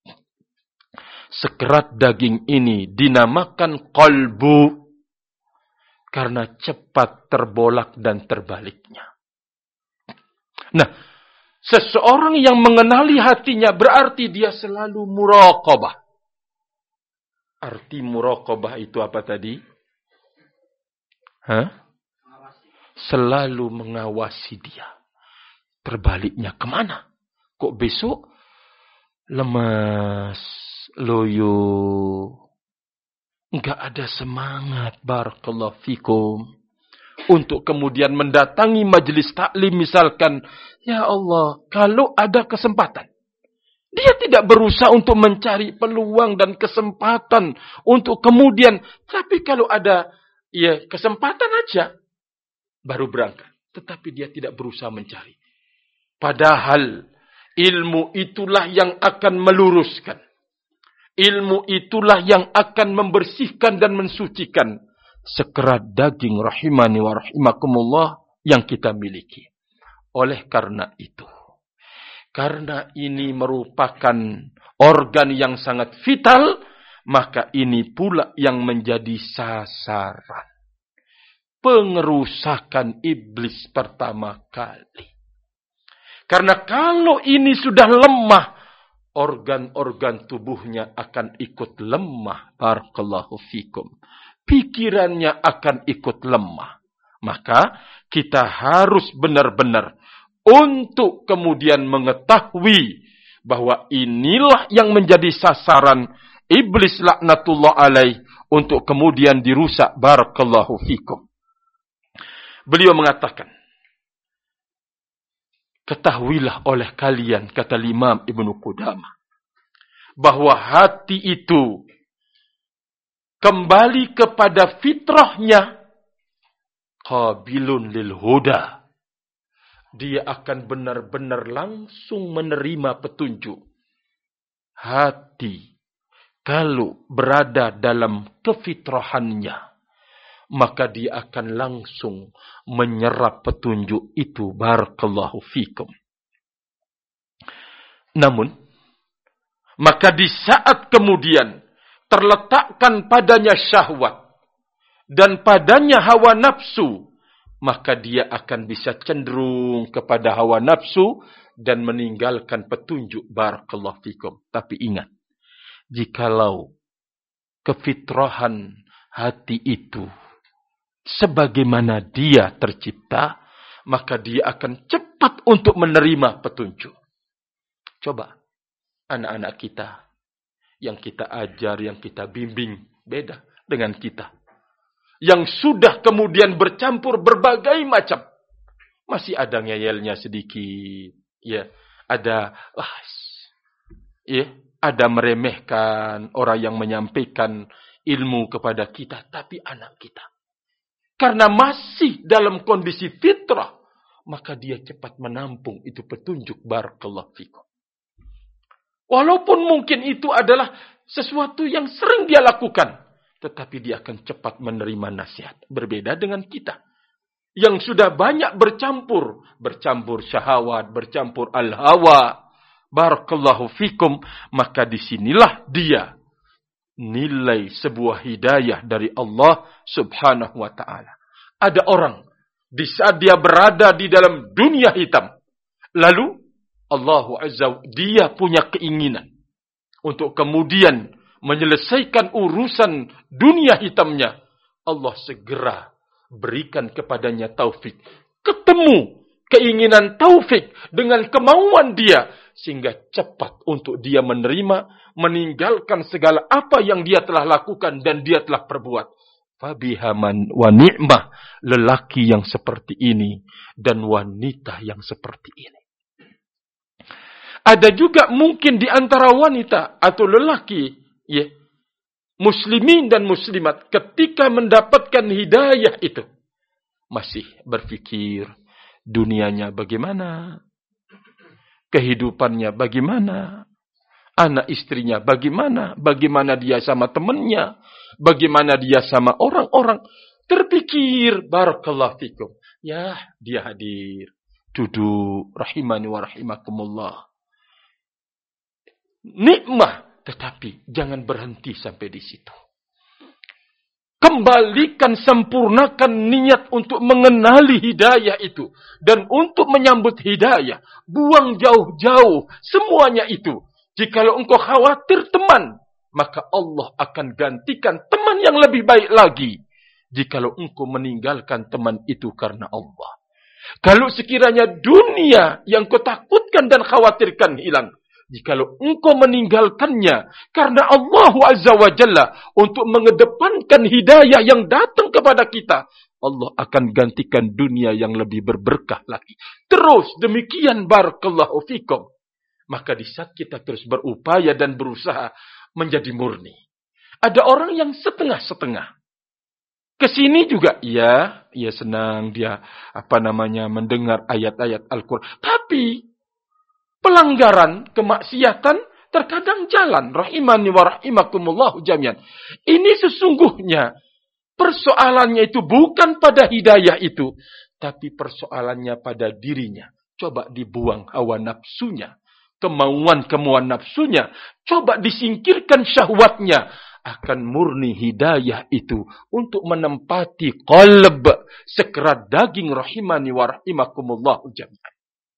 Sekerat daging ini dinamakan qalbu. Karena cepat terbolak dan terbaliknya. Nah, seseorang yang mengenali hatinya berarti dia selalu muraqabah. Arti muraqabah itu apa tadi? Selalu mengawasi dia. Terbaliknya kemana? Kok besok lemas, loyo, enggak ada semangat, barakallahu fikum, untuk kemudian mendatangi majelis taklim misalkan. Ya Allah, kalau ada kesempatan, Dia tidak berusaha untuk mencari peluang dan kesempatan untuk kemudian. Tapi kalau ada kesempatan aja, baru berangkat. Tetapi dia tidak berusaha mencari. Padahal ilmu itulah yang akan meluruskan. Ilmu itulah yang akan membersihkan dan mensucikan sekerat daging rahimani wa rahimakumullah yang kita miliki. Oleh karena itu, karena ini merupakan organ yang sangat vital, maka ini pula yang menjadi sasaran pengerusakan iblis pertama kali. Karena kalau ini sudah lemah, organ-organ tubuhnya akan ikut lemah. Barakallahu fikum. Pikirannya akan ikut lemah. Maka kita harus benar-benar untuk kemudian mengetahui bahwa inilah yang menjadi sasaran iblis laknatullah alaih untuk kemudian dirusak. Barakallahu fikum. Beliau mengatakan, ketahuilah oleh kalian, kata Imam Ibnu Qudamah, bahwa hati itu kembali kepada fitrahnya, qabilun lil huda. Dia akan benar-benar langsung menerima petunjuk. Hati kalau berada dalam kefitrahannya, maka dia akan langsung menyerap petunjuk itu. Barakallahu fikum. Namun, maka di saat kemudian terletakkan padanya syahwat dan padanya hawa nafsu, maka dia akan bisa cenderung kepada hawa nafsu dan meninggalkan petunjuk. Barakallahu fikum. Tapi ingat, jikalau kefitrahan hati itu sebagaimana dia tercipta, maka dia akan cepat untuk menerima petunjuk. Coba, anak-anak kita, yang kita ajar, yang kita bimbing, beda dengan kita. Yang sudah kemudian bercampur berbagai macam. Masih ada ngeyelnya sedikit. Ya, ada ada meremehkan orang yang menyampaikan ilmu kepada kita, tapi anak kita, karena masih dalam kondisi fitrah, maka dia cepat menampung itu petunjuk. Barakallahu fikum. Walaupun mungkin itu adalah sesuatu yang sering dia lakukan, tetapi dia akan cepat menerima nasihat. Berbeda dengan kita, yang sudah banyak bercampur syahwat, bercampur al-hawa. Barakallahu fikum. Maka disinilah dia nilai sebuah hidayah dari Allah subhanahu wa ta'ala. Ada orang, di saat dia berada di dalam dunia hitam, lalu Allah Azza, dia punya keinginan untuk kemudian menyelesaikan urusan dunia hitamnya. Allah segera berikan kepadanya taufik. Ketemu keinginan taufik dengan kemauan dia, sehingga cepat untuk dia menerima, meninggalkan segala apa yang dia telah lakukan dan dia telah perbuat. Fabihaman wa ni'mah, lelaki yang seperti ini dan wanita yang seperti ini. Ada juga mungkin di antara wanita atau lelaki, muslimin dan muslimat, ketika mendapatkan hidayah itu, masih berpikir dunianya bagaimana, kehidupannya bagaimana, anak istrinya bagaimana, bagaimana dia sama temannya, bagaimana dia sama orang-orang. Terpikir, barakallahu fikum. Ya, dia hadir, duduk, rahimani wa rahimakumullah. Nikmah, tetapi jangan berhenti sampai di situ. Kembalikan, sempurnakan niat untuk mengenali hidayah itu. Dan untuk menyambut hidayah. Buang jauh-jauh semuanya itu. Jikalau engkau khawatir teman, maka Allah akan gantikan teman yang lebih baik lagi. Jikalau engkau meninggalkan teman itu karena Allah. Kalau sekiranya dunia yang kau takutkan dan khawatirkan hilang, jikalau engkau meninggalkannya karena Allah Azza wa Jalla untuk mengedepankan hidayah yang datang kepada kita, Allah akan gantikan dunia yang lebih berberkah lagi. Terus demikian, barakallahu fikum. Maka di saat kita terus berupaya dan berusaha menjadi murni. Ada orang yang setengah-setengah. Kesini juga, ia senang, dia mendengar ayat-ayat Al-Quran. Tapi pelanggaran, kemaksiatan terkadang jalan. Rahimani wa rahimakumullahu jami'an. Ini sesungguhnya persoalannya itu bukan pada hidayah itu, tapi persoalannya pada dirinya. Coba dibuang hawa nafsunya, kemauan nafsunya, coba disingkirkan syahwatnya, akan murni hidayah itu untuk menempati qalb sekerat daging rahimani wa rahimakumullahu jami'an.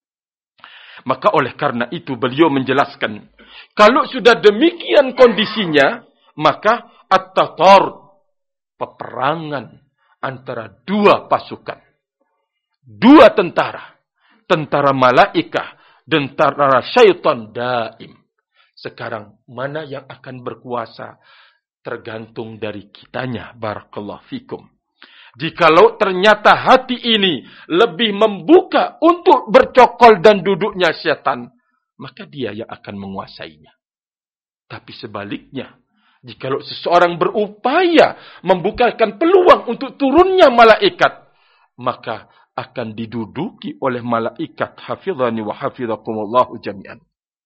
Maka oleh karena itu beliau menjelaskan, kalau sudah demikian kondisinya, maka at-tatar, peperangan antara dua pasukan, dua tentara malaikah, tentara syaitan daim. Sekarang mana yang akan berkuasa tergantung dari kitanya. Barakallahu fikum. Jikalau ternyata hati ini lebih membuka untuk bercokol dan duduknya setan, maka dia yang akan menguasainya. Tapi sebaliknya, jikalau seseorang berupaya membukakan peluang untuk turunnya malaikat, maka akan diduduki oleh malaikat. Hafizani wa hafizakumullahu jami'an.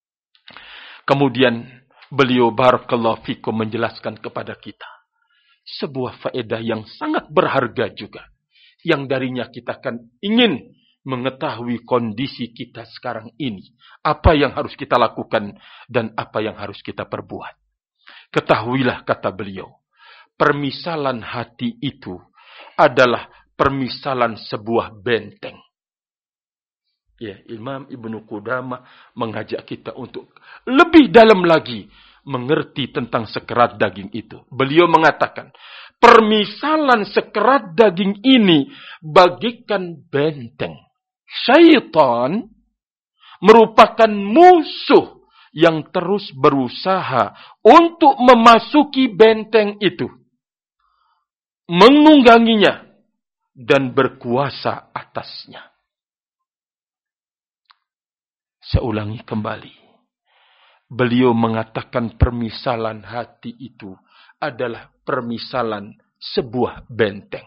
Kemudian beliau barakallahu fikum menjelaskan kepada kita sebuah faedah yang sangat berharga juga, yang darinya kita akan ingin mengetahui kondisi kita sekarang ini, apa yang harus kita lakukan dan apa yang harus kita perbuat. Ketahuilah, kata beliau, permisalan hati itu adalah permisalan sebuah benteng. Ya, Imam Ibnu Qudamah mengajak kita untuk lebih dalam lagi mengerti tentang sekerat daging itu. Beliau mengatakan, permisalan sekerat daging ini bagikan benteng. Syaitan merupakan musuh yang terus berusaha untuk memasuki benteng itu, menungganginya dan berkuasa atasnya. Saya ulangi kembali. Beliau mengatakan permisalan hati itu adalah permisalan sebuah benteng.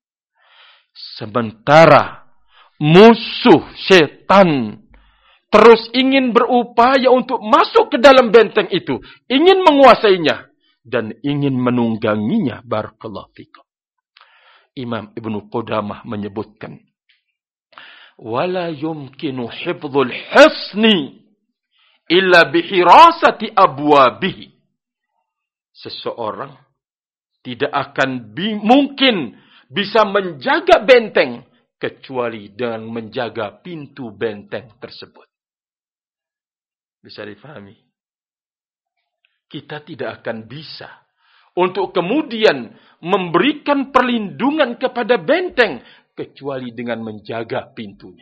Sementara musuh setan terus ingin berupaya untuk masuk ke dalam benteng itu, ingin menguasainya dan ingin menungganginya. Barakallahu fikum. Imam Ibnu Qudamah menyebutkan, wala yumkinu hifdzul hisni illa bihirasati abwabihi. Seseorang tidak akan mungkin bisa menjaga benteng kecuali dengan menjaga pintu benteng tersebut. Bisa difahami? Kita tidak akan bisa untuk kemudian memberikan perlindungan kepada benteng kecuali dengan menjaga pintunya.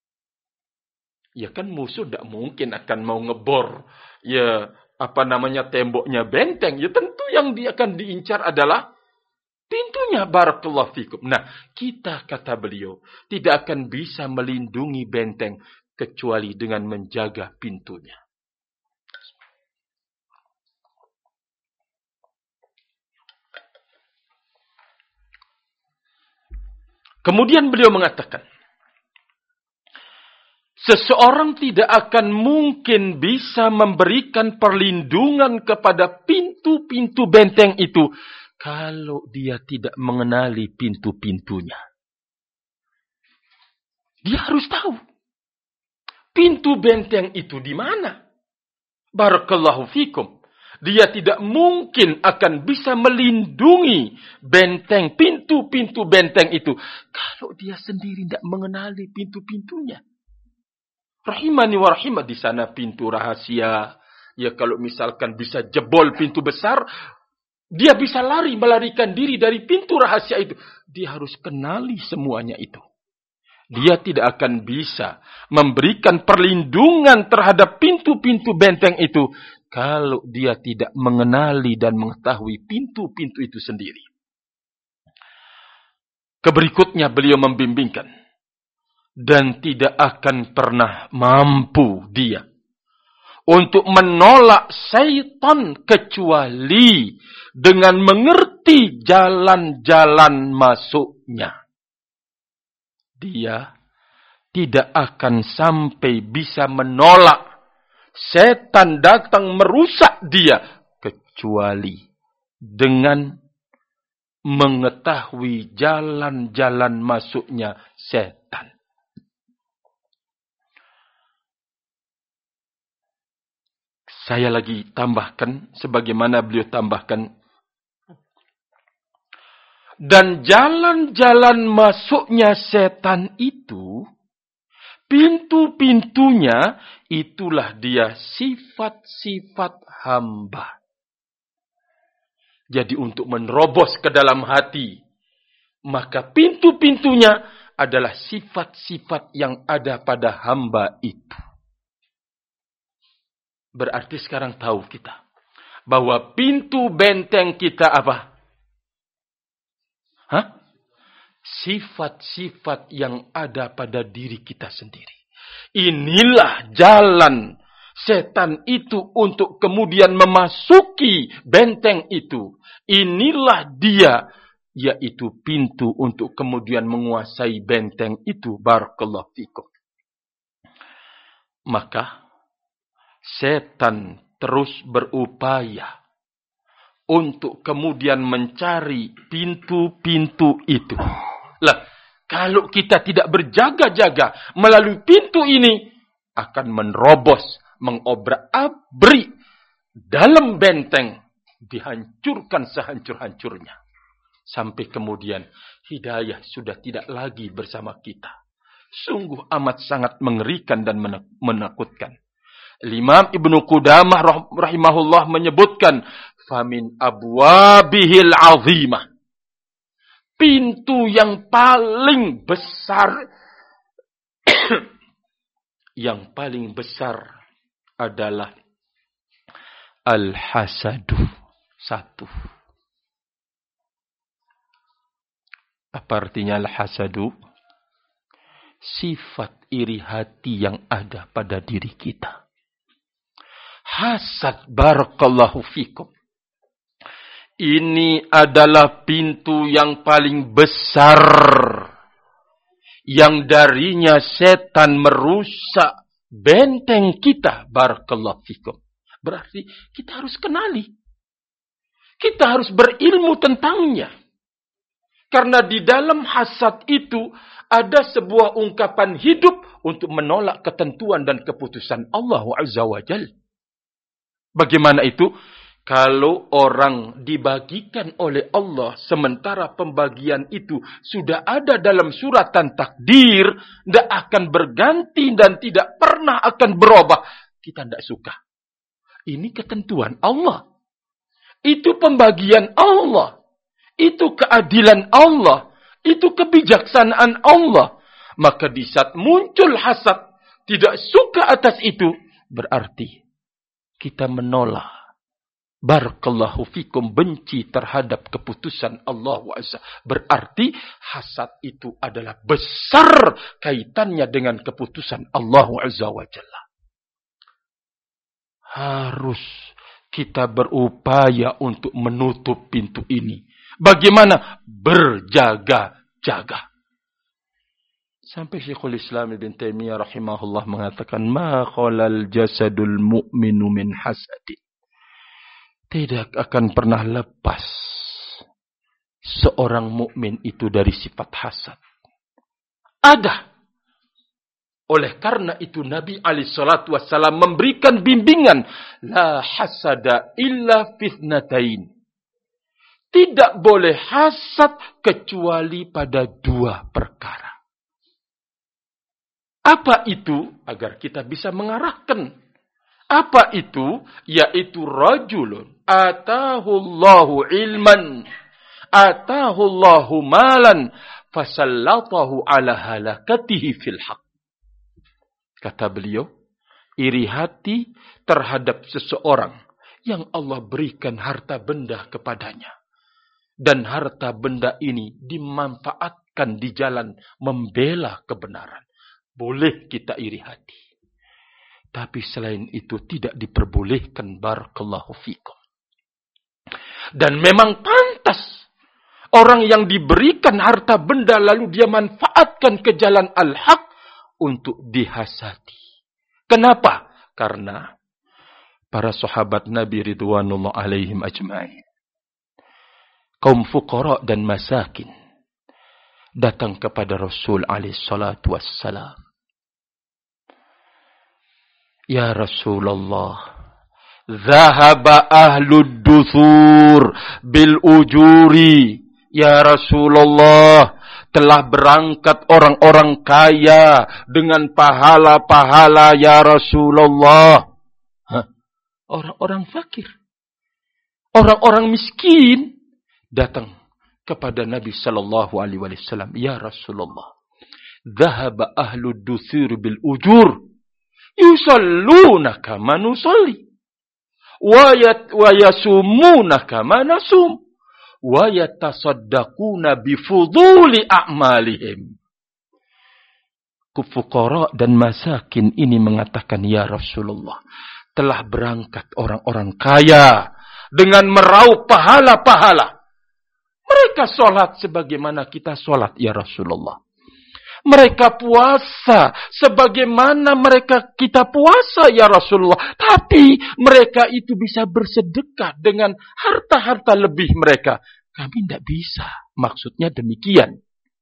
Ya kan musuh tidak mungkin akan mau ngebor temboknya benteng. Ya tentu yang dia akan diincar adalah pintunya. Barakallahu fikum. Nah, kita, kata beliau, tidak akan bisa melindungi benteng kecuali dengan menjaga pintunya. Kemudian beliau mengatakan, seseorang tidak akan mungkin bisa memberikan perlindungan kepada pintu-pintu benteng itu kalau dia tidak mengenali pintu-pintunya. Dia harus tahu pintu benteng itu di mana. Barakallahu fikum. Dia tidak mungkin akan bisa melindungi benteng, pintu-pintu benteng itu kalau dia sendiri tidak mengenali pintu-pintunya. Rahimani wa rahimah, di sana pintu rahasia. Ya kalau misalkan bisa jebol pintu besar, dia bisa melarikan diri dari pintu rahasia itu. Dia harus kenali semuanya itu. Dia tidak akan bisa memberikan perlindungan terhadap pintu-pintu benteng itu kalau dia tidak mengenali dan mengetahui pintu-pintu itu sendiri. Keberikutnya beliau membimbingkan, dan tidak akan pernah mampu dia untuk menolak syaitan kecuali dengan mengerti jalan-jalan masuknya. Dia tidak akan sampai bisa menolak setan datang merusak dia kecuali dengan mengetahui jalan-jalan masuknya setan. Saya lagi tambahkan sebagaimana beliau tambahkan. Dan jalan-jalan masuknya setan itu, pintu-pintunya, itulah dia sifat-sifat hamba. Jadi untuk menerobos ke dalam hati, maka pintu-pintunya adalah sifat-sifat yang ada pada hamba itu. Berarti sekarang tahu kita bahwa pintu benteng kita apa? Sifat-sifat yang ada pada diri kita sendiri. Inilah jalan setan itu untuk kemudian memasuki benteng itu. Inilah dia, yaitu pintu untuk kemudian menguasai benteng itu. Barakallahu fikum. Maka setan terus berupaya untuk kemudian mencari pintu-pintu itu. Lah, kalau kita tidak berjaga-jaga melalui pintu ini, akan menerobos, mengobrak-abrik dalam benteng, dihancurkan sehancur-hancurnya. Sampai kemudian hidayah sudah tidak lagi bersama kita. Sungguh amat sangat mengerikan dan menakutkan. Imam Ibnu Qudamah rahimahullah menyebutkan, famin abwabihil azimah, pintu yang paling besar yang paling besar adalah al-hasadu. Satu. Apa artinya al-hasadu? Sifat iri hati yang ada pada diri kita. Hasad, barakallahu fikum. Ini adalah pintu yang paling besar yang darinya setan merusak benteng kita. Barakallahu fikum. Berarti kita harus kenali. Kita harus berilmu tentangnya. Karena di dalam hasad itu ada sebuah ungkapan hidup untuk menolak ketentuan dan keputusan Allah Azza wa Jalla. Bagaimana itu? Kalau orang dibagikan oleh Allah, sementara pembagian itu sudah ada dalam suratan takdir, tidak akan berganti dan tidak pernah akan berubah, kita tidak suka. Ini ketentuan Allah. Itu pembagian Allah. Itu keadilan Allah. Itu kebijaksanaan Allah. Maka di saat muncul hasad, tidak suka atas itu, berarti kita menolak. Barakallahu fikum, benci terhadap keputusan Allah Azza. Berarti hasad itu adalah besar kaitannya dengan keputusan Allah Azza wa Jalla. Harus kita berupaya untuk menutup pintu ini. Bagaimana? Berjaga-jaga. Sampai Syekhul Islam Ibn Taimiyah rahimahullah mengatakan, ma khalal jasadul mu'minu min hasadin. Tidak akan pernah lepas seorang mukmin itu dari sifat hasad. Ada. Oleh karena itu Nabi alaihissalatu wassalam memberikan bimbingan, la hasada illa fitnatain. Tidak boleh hasad kecuali pada dua perkara. Apa itu? Agar kita bisa mengarahkan. Apa itu? Yaitu rajulun atahullahu ilman, atahullahu malan, fasallatahu ala halakatihi fil haq. Kata beliau, iri hati terhadap seseorang yang Allah berikan harta benda kepadanya. Dan harta benda ini dimanfaatkan di jalan membela kebenaran. Boleh kita iri hati. Tapi selain itu tidak diperbolehkan, barakallahu fikum. Dan memang pantas orang yang diberikan harta benda lalu dia manfaatkan ke jalan al-haq untuk dihasati. Kenapa? Karena para sahabat Nabi ridwanullah alaihim ajma'in, kaum fuqara dan masakin, datang kepada Rasul alaihi salatu wassalam. Ya Rasulullah, zahaba ahlud duthur bil ujuri. Ya Rasulullah, telah berangkat orang-orang kaya dengan pahala-pahala, ya Rasulullah. Orang-orang fakir, orang-orang miskin datang kepada Nabi sallallahu alaihi wasallam. Ya Rasulullah, zahaba ahlud duthur bil ujur. Yusalluna kama nusalli wa yasumuna kama nasum wa yatasaddaquna bifuduli a'malihim. Fuqara dan masakin ini mengatakan, ya Rasulullah, telah berangkat orang-orang kaya dengan meraup pahala-pahala. Mereka sholat sebagaimana kita sholat, ya Rasulullah. Mereka puasa sebagaimana kita puasa, ya Rasulullah. Tapi mereka itu bisa bersedekah dengan harta-harta lebih mereka. Kami tidak bisa. Maksudnya demikian.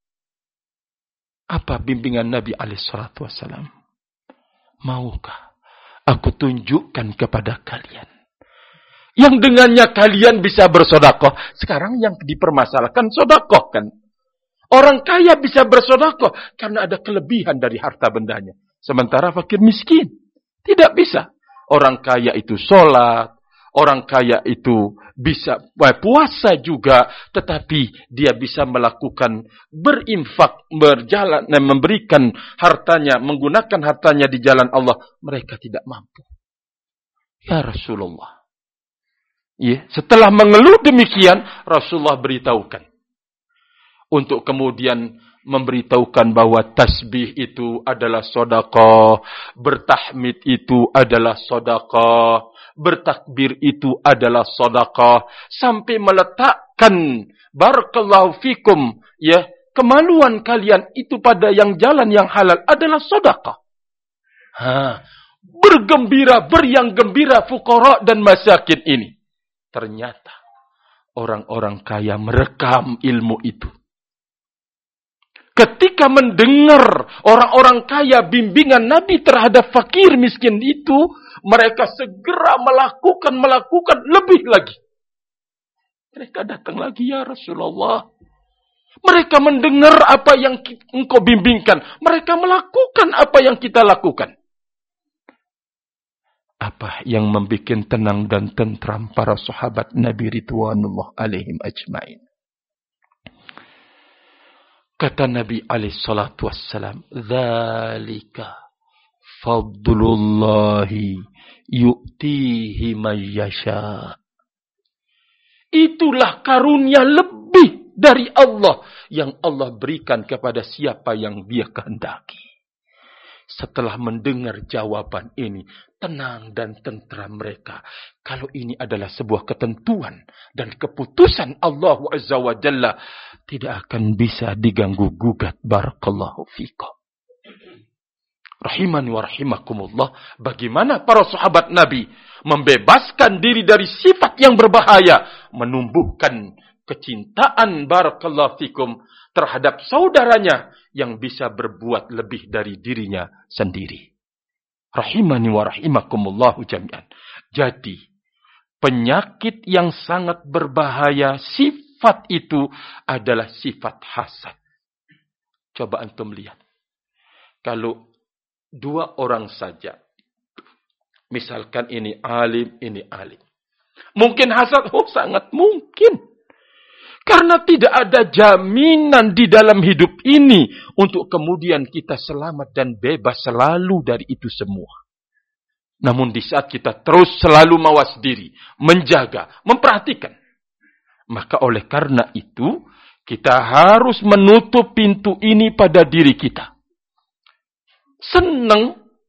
Apa bimbingan Nabi alaihissalatu wassalam? Maukah aku tunjukkan kepada kalian yang dengannya kalian bisa bersedekah? Sekarang yang dipermasalahkan sedekah kan? Orang kaya bisa bersedekah karena ada kelebihan dari harta bendanya. Sementara fakir miskin tidak bisa. Orang kaya itu sholat, orang kaya itu bisa puasa juga, tetapi dia bisa melakukan berinfak, berjalan, memberikan hartanya, menggunakan hartanya di jalan Allah. Mereka tidak mampu. Ya Rasulullah. Ya, setelah mengeluh demikian, Rasulullah beritahukan. Untuk kemudian memberitahukan bahwa tasbih itu adalah sedekah, bertahmid itu adalah sedekah, bertakbir itu adalah sedekah, sampai meletakkan barakallahu fikum, ya, kemaluan kalian itu pada yang jalan yang halal adalah sedekah. Bergembira, beriang gembira fuqara dan masakin ini. Ternyata orang-orang kaya merekam ilmu itu. Ketika mendengar orang-orang kaya bimbingan Nabi terhadap fakir miskin itu, mereka segera melakukan lebih lagi. Mereka datang lagi, ya Rasulullah. Mereka mendengar apa yang engkau bimbingkan. Mereka melakukan apa yang kita lakukan. Apa yang membuat tenang dan tentram para sahabat Nabi ridwanullah alaihim ajma'in? Kata Nabi alaihi salatu wassalam, "Dzalika fadlullahi yu'tihi man yasha." Itulah karunia lebih dari Allah yang Allah berikan kepada siapa yang Dia kehendaki. Setelah mendengar jawaban ini, tenang dan tentram mereka. Kalau ini adalah sebuah ketentuan dan keputusan Allah Azza wa Jalla, tidak akan bisa diganggu gugat. Barakallahu fikum. Rahimani wa rahimakumullah. Bagaimana para sahabat Nabi membebaskan diri dari sifat yang berbahaya, menumbuhkan kecintaan barakallahu fikum terhadap saudaranya yang bisa berbuat lebih dari dirinya sendiri. Rahimani wa rahimakumullahu jami'an. Jadi, penyakit yang sangat berbahaya, sifat itu adalah sifat hasad. Coba antum lihat. Kalau dua orang saja, misalkan ini alim, ini alim. Mungkin hasad? Oh, sangat mungkin. Karena tidak ada jaminan di dalam hidup ini untuk kemudian kita selamat dan bebas selalu dari itu semua. Namun di saat kita terus selalu mawas diri, menjaga, memperhatikan, maka oleh karena itu kita harus menutup pintu ini pada diri kita. Senang,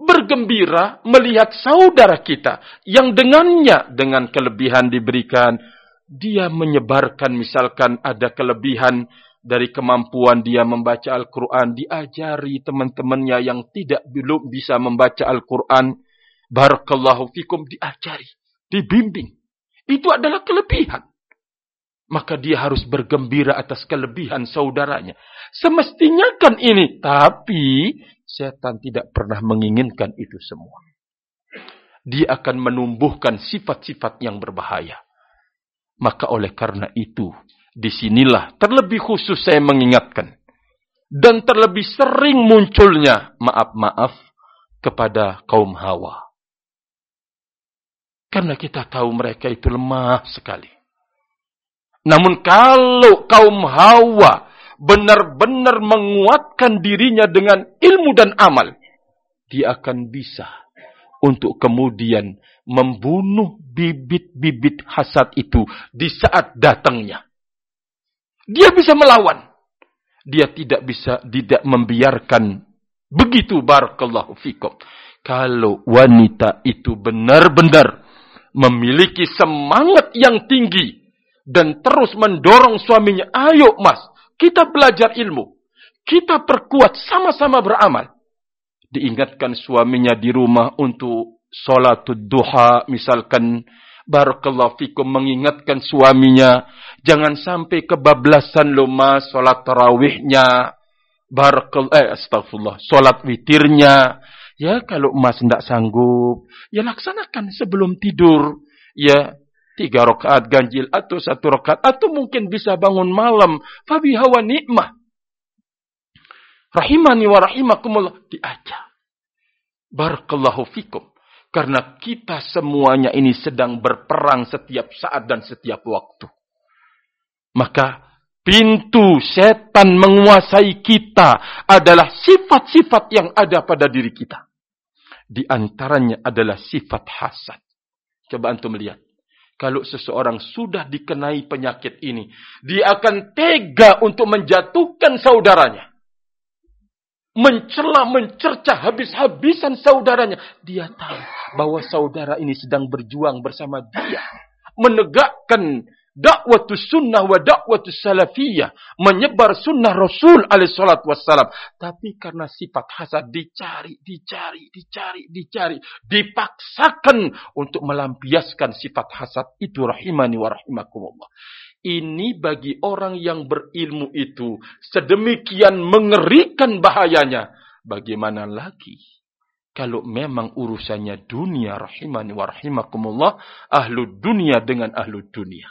bergembira melihat saudara kita yang dengannya dengan kelebihan diberikan. Dia menyebarkan, misalkan ada kelebihan dari kemampuan dia membaca Al-Quran, diajari teman-temannya yang belum bisa membaca Al-Quran. Barakallahu fikum, diajari, dibimbing. Itu adalah kelebihan. Maka dia harus bergembira atas kelebihan saudaranya. Semestinya kan ini. Tapi setan tidak pernah menginginkan itu semua. Dia akan menumbuhkan sifat-sifat yang berbahaya. Maka oleh karena itu, disinilah terlebih khusus saya mengingatkan. Dan terlebih sering munculnya maaf-maaf kepada kaum Hawa. Karena kita tahu mereka itu lemah sekali. Namun kalau kaum Hawa benar-benar menguatkan dirinya dengan ilmu dan amal, dia akan bisa untuk kemudian membunuh bibit-bibit hasad itu di saat datangnya. Dia bisa melawan. Dia tidak membiarkan begitu. Barakallahu fikum. Kalau wanita itu benar-benar memiliki semangat yang tinggi dan terus mendorong suaminya, ayo mas, kita belajar ilmu, kita perkuat, sama-sama beramal. Diingatkan suaminya di rumah untuk sholatud duha, misalkan, barakallahu fikum, mengingatkan suaminya, jangan sampai kebablasan loh mas, sholat tarawihnya, astagfirullah, sholat witirnya. Ya kalau mas tidak sanggup, ya laksanakan sebelum tidur, ya 3 rakaat ganjil atau 1 rakaat, atau mungkin bisa bangun malam, fabiha wa ni'mah. Rahimani wa rahimakumullah, diajak. Barakallahu fikum. Karena kita semuanya ini sedang berperang setiap saat dan setiap waktu. Maka pintu setan menguasai kita adalah sifat-sifat yang ada pada diri kita. Di antaranya adalah sifat hasad. Coba antum lihat. Kalau seseorang sudah dikenai penyakit ini, dia akan tega untuk menjatuhkan saudaranya. Mencela, mencerca habis-habisan saudaranya. Dia tahu bahwa saudara ini sedang berjuang bersama dia. Menegakkan dakwatus sunnah wa dakwatus salafiyah. Menyebar sunnah Rasul alaihi salatu wassalam. Tapi karena sifat hasad dicari. Dipaksakan untuk melampiaskan sifat hasad itu, rahimani wa rahimakumullah. Ini bagi orang yang berilmu itu sedemikian mengerikan bahayanya. Bagaimana lagi kalau memang urusannya dunia, rahimani wa rahimakumullah, ahlu dunia dengan ahlu dunia.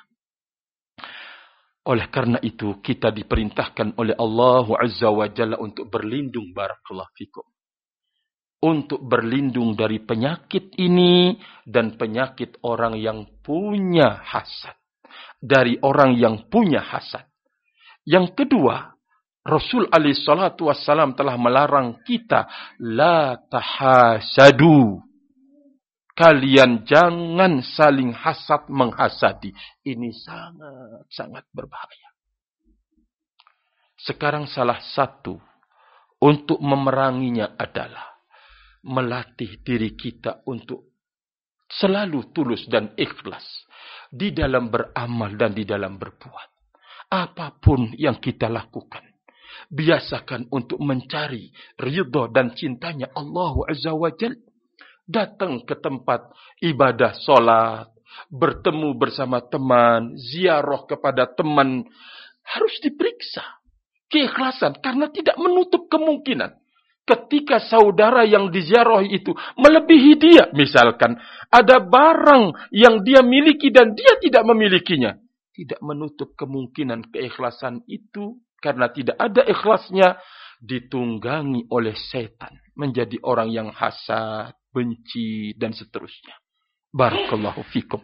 Oleh karena itu kita diperintahkan oleh Allah Azza wa Jalla untuk berlindung, barakallahu fikum. Untuk berlindung dari penyakit ini dan penyakit orang yang punya hasad. Dari orang yang punya hasad. Yang kedua, Rasul alaihi salatu wassalam telah melarang kita, la tahasadu. Kalian jangan saling hasad menghasadi. Ini sangat-sangat berbahaya. Sekarang salah satu untuk memeranginya adalah melatih diri kita untuk selalu tulus dan ikhlas di dalam beramal dan di dalam berbuat. Apapun yang kita lakukan, biasakan untuk mencari ridha dan cintanya Allah Azza wa Jalla. Datang ke tempat ibadah solat, bertemu bersama teman, ziarah kepada teman, harus diperiksa keikhlasan, karena tidak menutup kemungkinan ketika saudara yang diziarahi itu melebihi dia, misalkan ada barang yang dia miliki dan dia tidak memilikinya, tidak menutup kemungkinan keikhlasan itu, karena tidak ada ikhlasnya, ditunggangi oleh setan menjadi orang yang hasad, benci, dan seterusnya. Barakallahu fikum.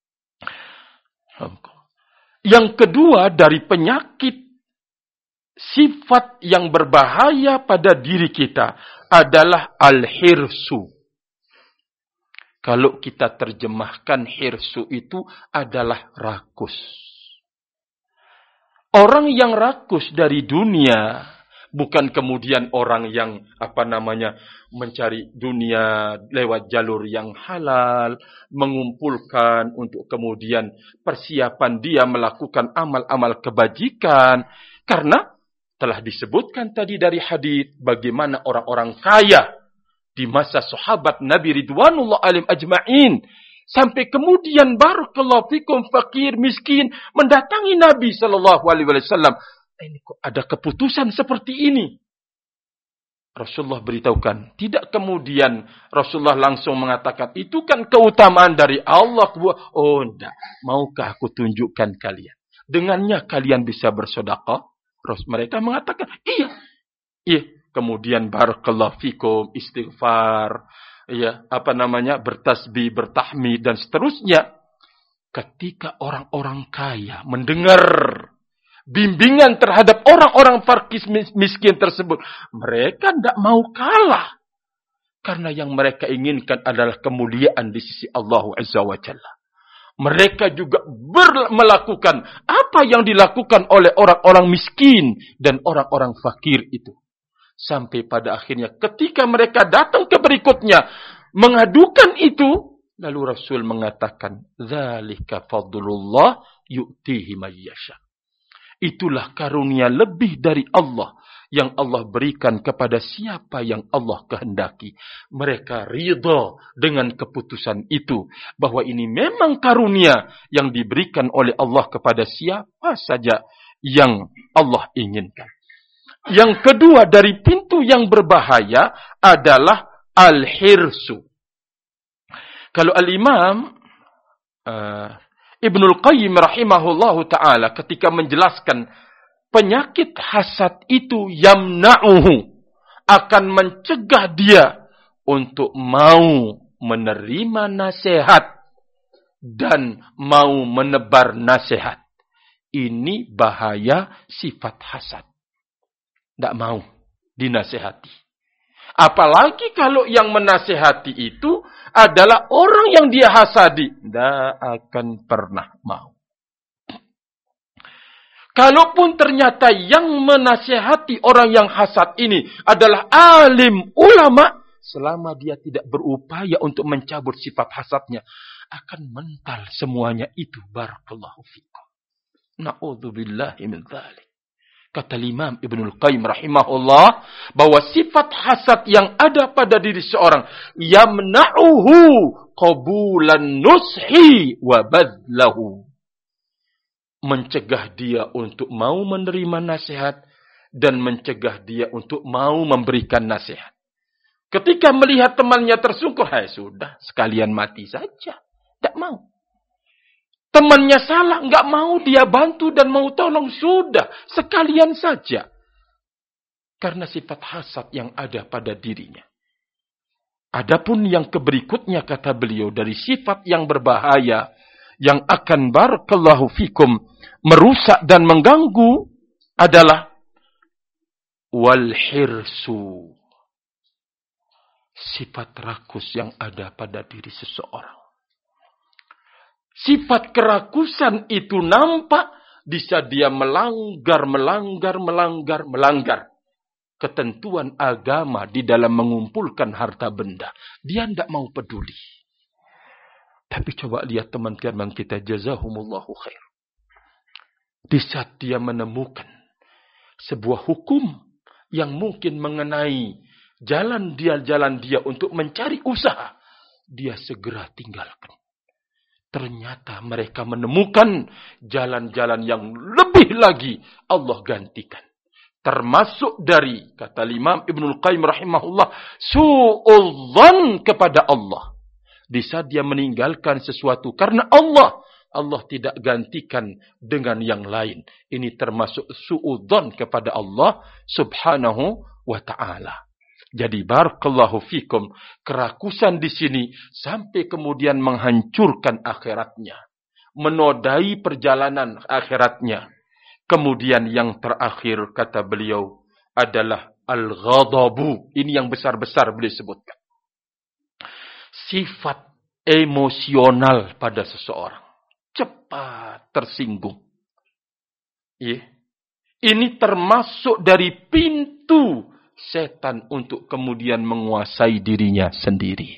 Yang kedua dari penyakit sifat yang berbahaya pada diri kita adalah al-hirsu. Kalau kita terjemahkan hirsu itu adalah rakus. Orang yang rakus dari dunia Bukan kemudian orang yang mencari dunia lewat jalur yang halal, mengumpulkan untuk kemudian persiapan dia melakukan amal-amal kebajikan. Karena telah disebutkan tadi dari hadis bagaimana orang-orang kaya di masa sahabat Nabi Ridwanullah alim ajma'in. Sampai kemudian barakallahu fikum fakir miskin mendatangi Nabi sallallahu alaihi wasallam. Ini kok ada keputusan seperti ini? Rasulullah beritahukan. Tidak kemudian Rasulullah langsung mengatakan, itu kan keutamaan dari Allah. Oh, enggak. Maukah aku tunjukkan kalian? Dengannya kalian bisa bersedekah? Mereka mengatakan, iya. Iya. Kemudian barakallahu fikum, istighfar, bertasbih, bertahmid dan seterusnya. Ketika orang-orang kaya mendengar bimbingan terhadap orang-orang fakir miskin tersebut, mereka tidak mau kalah. Karena yang mereka inginkan adalah kemuliaan di sisi Allah Azza wa Jalla. Mereka juga melakukan apa yang dilakukan oleh orang-orang miskin dan orang-orang fakir itu. Sampai pada akhirnya ketika mereka datang ke berikutnya mengadukan itu, lalu Rasul mengatakan, "Dzalika fadlullah yu'tihi may yasha." Itulah karunia lebih dari Allah yang Allah berikan kepada siapa yang Allah kehendaki. Mereka ridha dengan keputusan itu, bahwa ini memang karunia yang diberikan oleh Allah kepada siapa saja yang Allah inginkan. Yang kedua dari pintu yang berbahaya adalah al-hirsu. Kalau al-Imam Ibnul Qayyim rahimahullahu ta'ala ketika menjelaskan penyakit hasad itu yamna'uhu, akan mencegah dia untuk mau menerima nasihat dan mau menebar nasihat. Ini bahaya sifat hasad. Tidak mau dinasihati. Apalagi kalau yang menasihati itu adalah orang yang dia hasadi. Tidak akan pernah mau. Kalaupun ternyata yang menasihati orang yang hasad ini adalah alim ulama, selama dia tidak berupaya untuk mencabut sifat hasadnya, akan mental semuanya itu. Barakallahu fikum. Na'udzubillahi min dzalik. Kata Imam Ibnul Qayyim rahimahullah, bahwa sifat hasad yang ada pada diri seorang yamna'uhu qabulan nushi wa badlahu, mencegah dia untuk mau menerima nasihat dan mencegah dia untuk mau memberikan nasihat. Ketika melihat temannya tersungkur, sudah, sekalian mati saja. Tidak mau. Temannya salah, enggak mau dia bantu dan mau tolong, sudah, sekalian saja. Karena sifat hasad yang ada pada dirinya. Adapun yang keberikutnya, kata beliau, dari sifat yang berbahaya, yang akan barakallahu fikum merusak dan mengganggu adalah wal hirsu. Sifat rakus yang ada pada diri seseorang. Sifat kerakusan itu nampak di saat dia melanggar ketentuan agama di dalam mengumpulkan harta benda. Dia tidak mau peduli. Tapi coba lihat teman-teman kita, jazahumullahu khair. Di saat dia menemukan sebuah hukum yang mungkin mengenai jalan dia untuk mencari usaha, dia segera tinggalkan. Ternyata mereka menemukan jalan-jalan yang lebih lagi Allah gantikan. Termasuk dari, kata Imam Ibnul Qayyim rahimahullah, su'udzan kepada Allah. Di saat dia meninggalkan sesuatu karena Allah tidak gantikan dengan yang lain. Ini termasuk su'udzan kepada Allah subhanahu wa ta'ala. Jadi barakallahu fikum, kerakusan di sini sampai kemudian menghancurkan akhiratnya, menodai perjalanan akhiratnya. Kemudian yang terakhir kata beliau adalah al-ghadabu. Ini yang besar-besar beliau sebutkan. Sifat emosional pada seseorang, cepat tersinggung. Ini termasuk dari pintu setan untuk kemudian menguasai dirinya sendiri.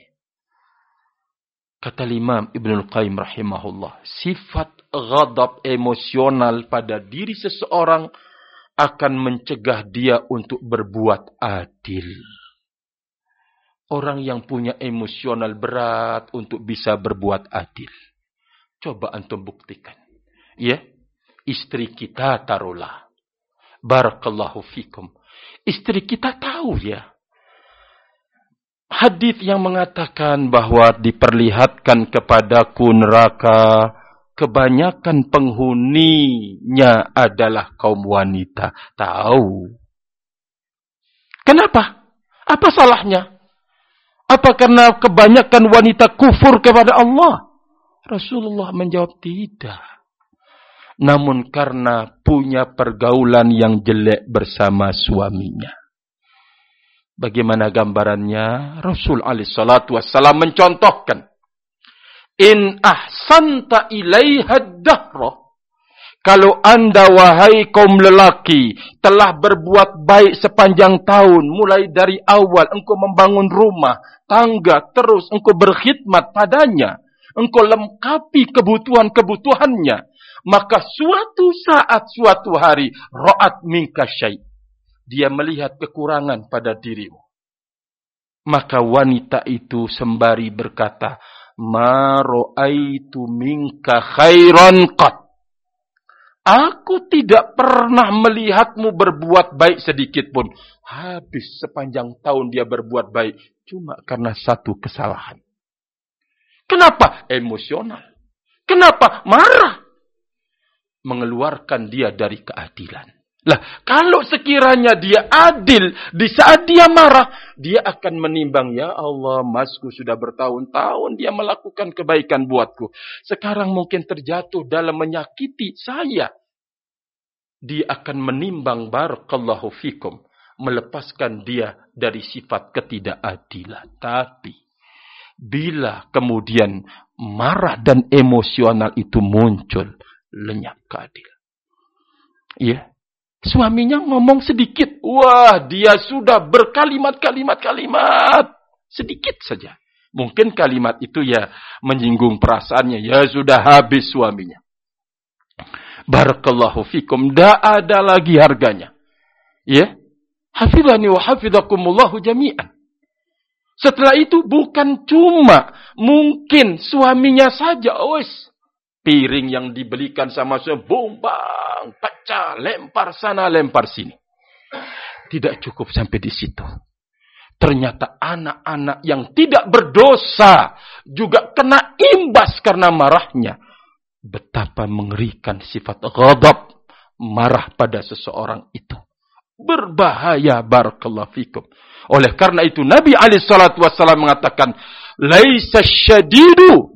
Kata Imam Ibnul Qayyim rahimahullah, sifat ghadab emosional pada diri seseorang akan mencegah dia untuk berbuat adil. Orang yang punya emosional berat untuk bisa berbuat adil. Coba antum buktikan. Ya, istri kita taruhlah. Barakallahu fikum. Istri kita tahu ya. Hadis yang mengatakan bahwa diperlihatkan kepadaku neraka, kebanyakan penghuninya adalah kaum wanita. Tahu. Kenapa? Apa salahnya? Apa karena kebanyakan wanita kufur kepada Allah? Rasulullah menjawab tidak. Namun karena punya pergaulan yang jelek bersama suaminya. Bagaimana gambarannya? Rasul alaihi salatu wassalam mencontohkan. In ahsanta ilaiha dahra. Kalau anda wahai kaum lelaki telah berbuat baik sepanjang tahun. Mulai dari awal engkau membangun rumah, tangga, terus engkau berkhidmat padanya. Engkau lengkapi kebutuhan-kebutuhannya. Maka suatu saat, suatu hari, ra'at minka syai'. Dia melihat kekurangan pada dirimu. Maka wanita itu sembari berkata, ma ra'aitu minka khairan qat. Aku tidak pernah melihatmu berbuat baik sedikit pun. Habis sepanjang tahun dia berbuat baik. Cuma karena satu kesalahan. Kenapa? Emosional. Kenapa? Marah. Mengeluarkan dia dari keadilan. Lah, kalau sekiranya dia adil, di saat dia marah, dia akan menimbang, ya Allah, masku sudah bertahun-tahun dia melakukan kebaikan buatku. Sekarang mungkin terjatuh dalam menyakiti saya. Dia akan menimbang, barakallahu fikum, melepaskan dia dari sifat ketidakadilan. Tapi, bila kemudian marah dan emosional itu muncul, lenyap keadilan. Iya. Suaminya ngomong sedikit. Wah, dia sudah berkalimat-kalimat. Sedikit saja. Mungkin kalimat itu ya menyinggung perasaannya. Ya sudah habis suaminya. Barakallahu fikum. Tidak ada lagi harganya. Ya. Hafidhani wa hafidhakumullahu jami'an. Setelah itu bukan cuma mungkin suaminya saja. Piring yang dibelikan sama suami, bombang, pecah, lempar sana, lempar sini. Tidak cukup sampai di situ. Ternyata anak-anak yang tidak berdosa juga kena imbas karena marahnya. Betapa mengerikan sifat ghadab, marah pada seseorang itu. Berbahaya, barakallahu fikum. Oleh karena itu Nabi alaihi salatu wassalam mengatakan, laisa syadidu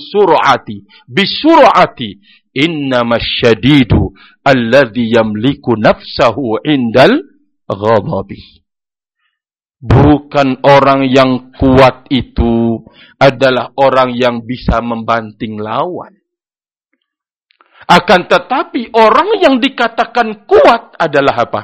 bisur'ati innama syadidu alladhi yamliku nafsahu indal ghadabi. Bukan orang yang kuat itu adalah orang yang bisa membanting lawan. Akan tetapi orang yang dikatakan kuat adalah apa?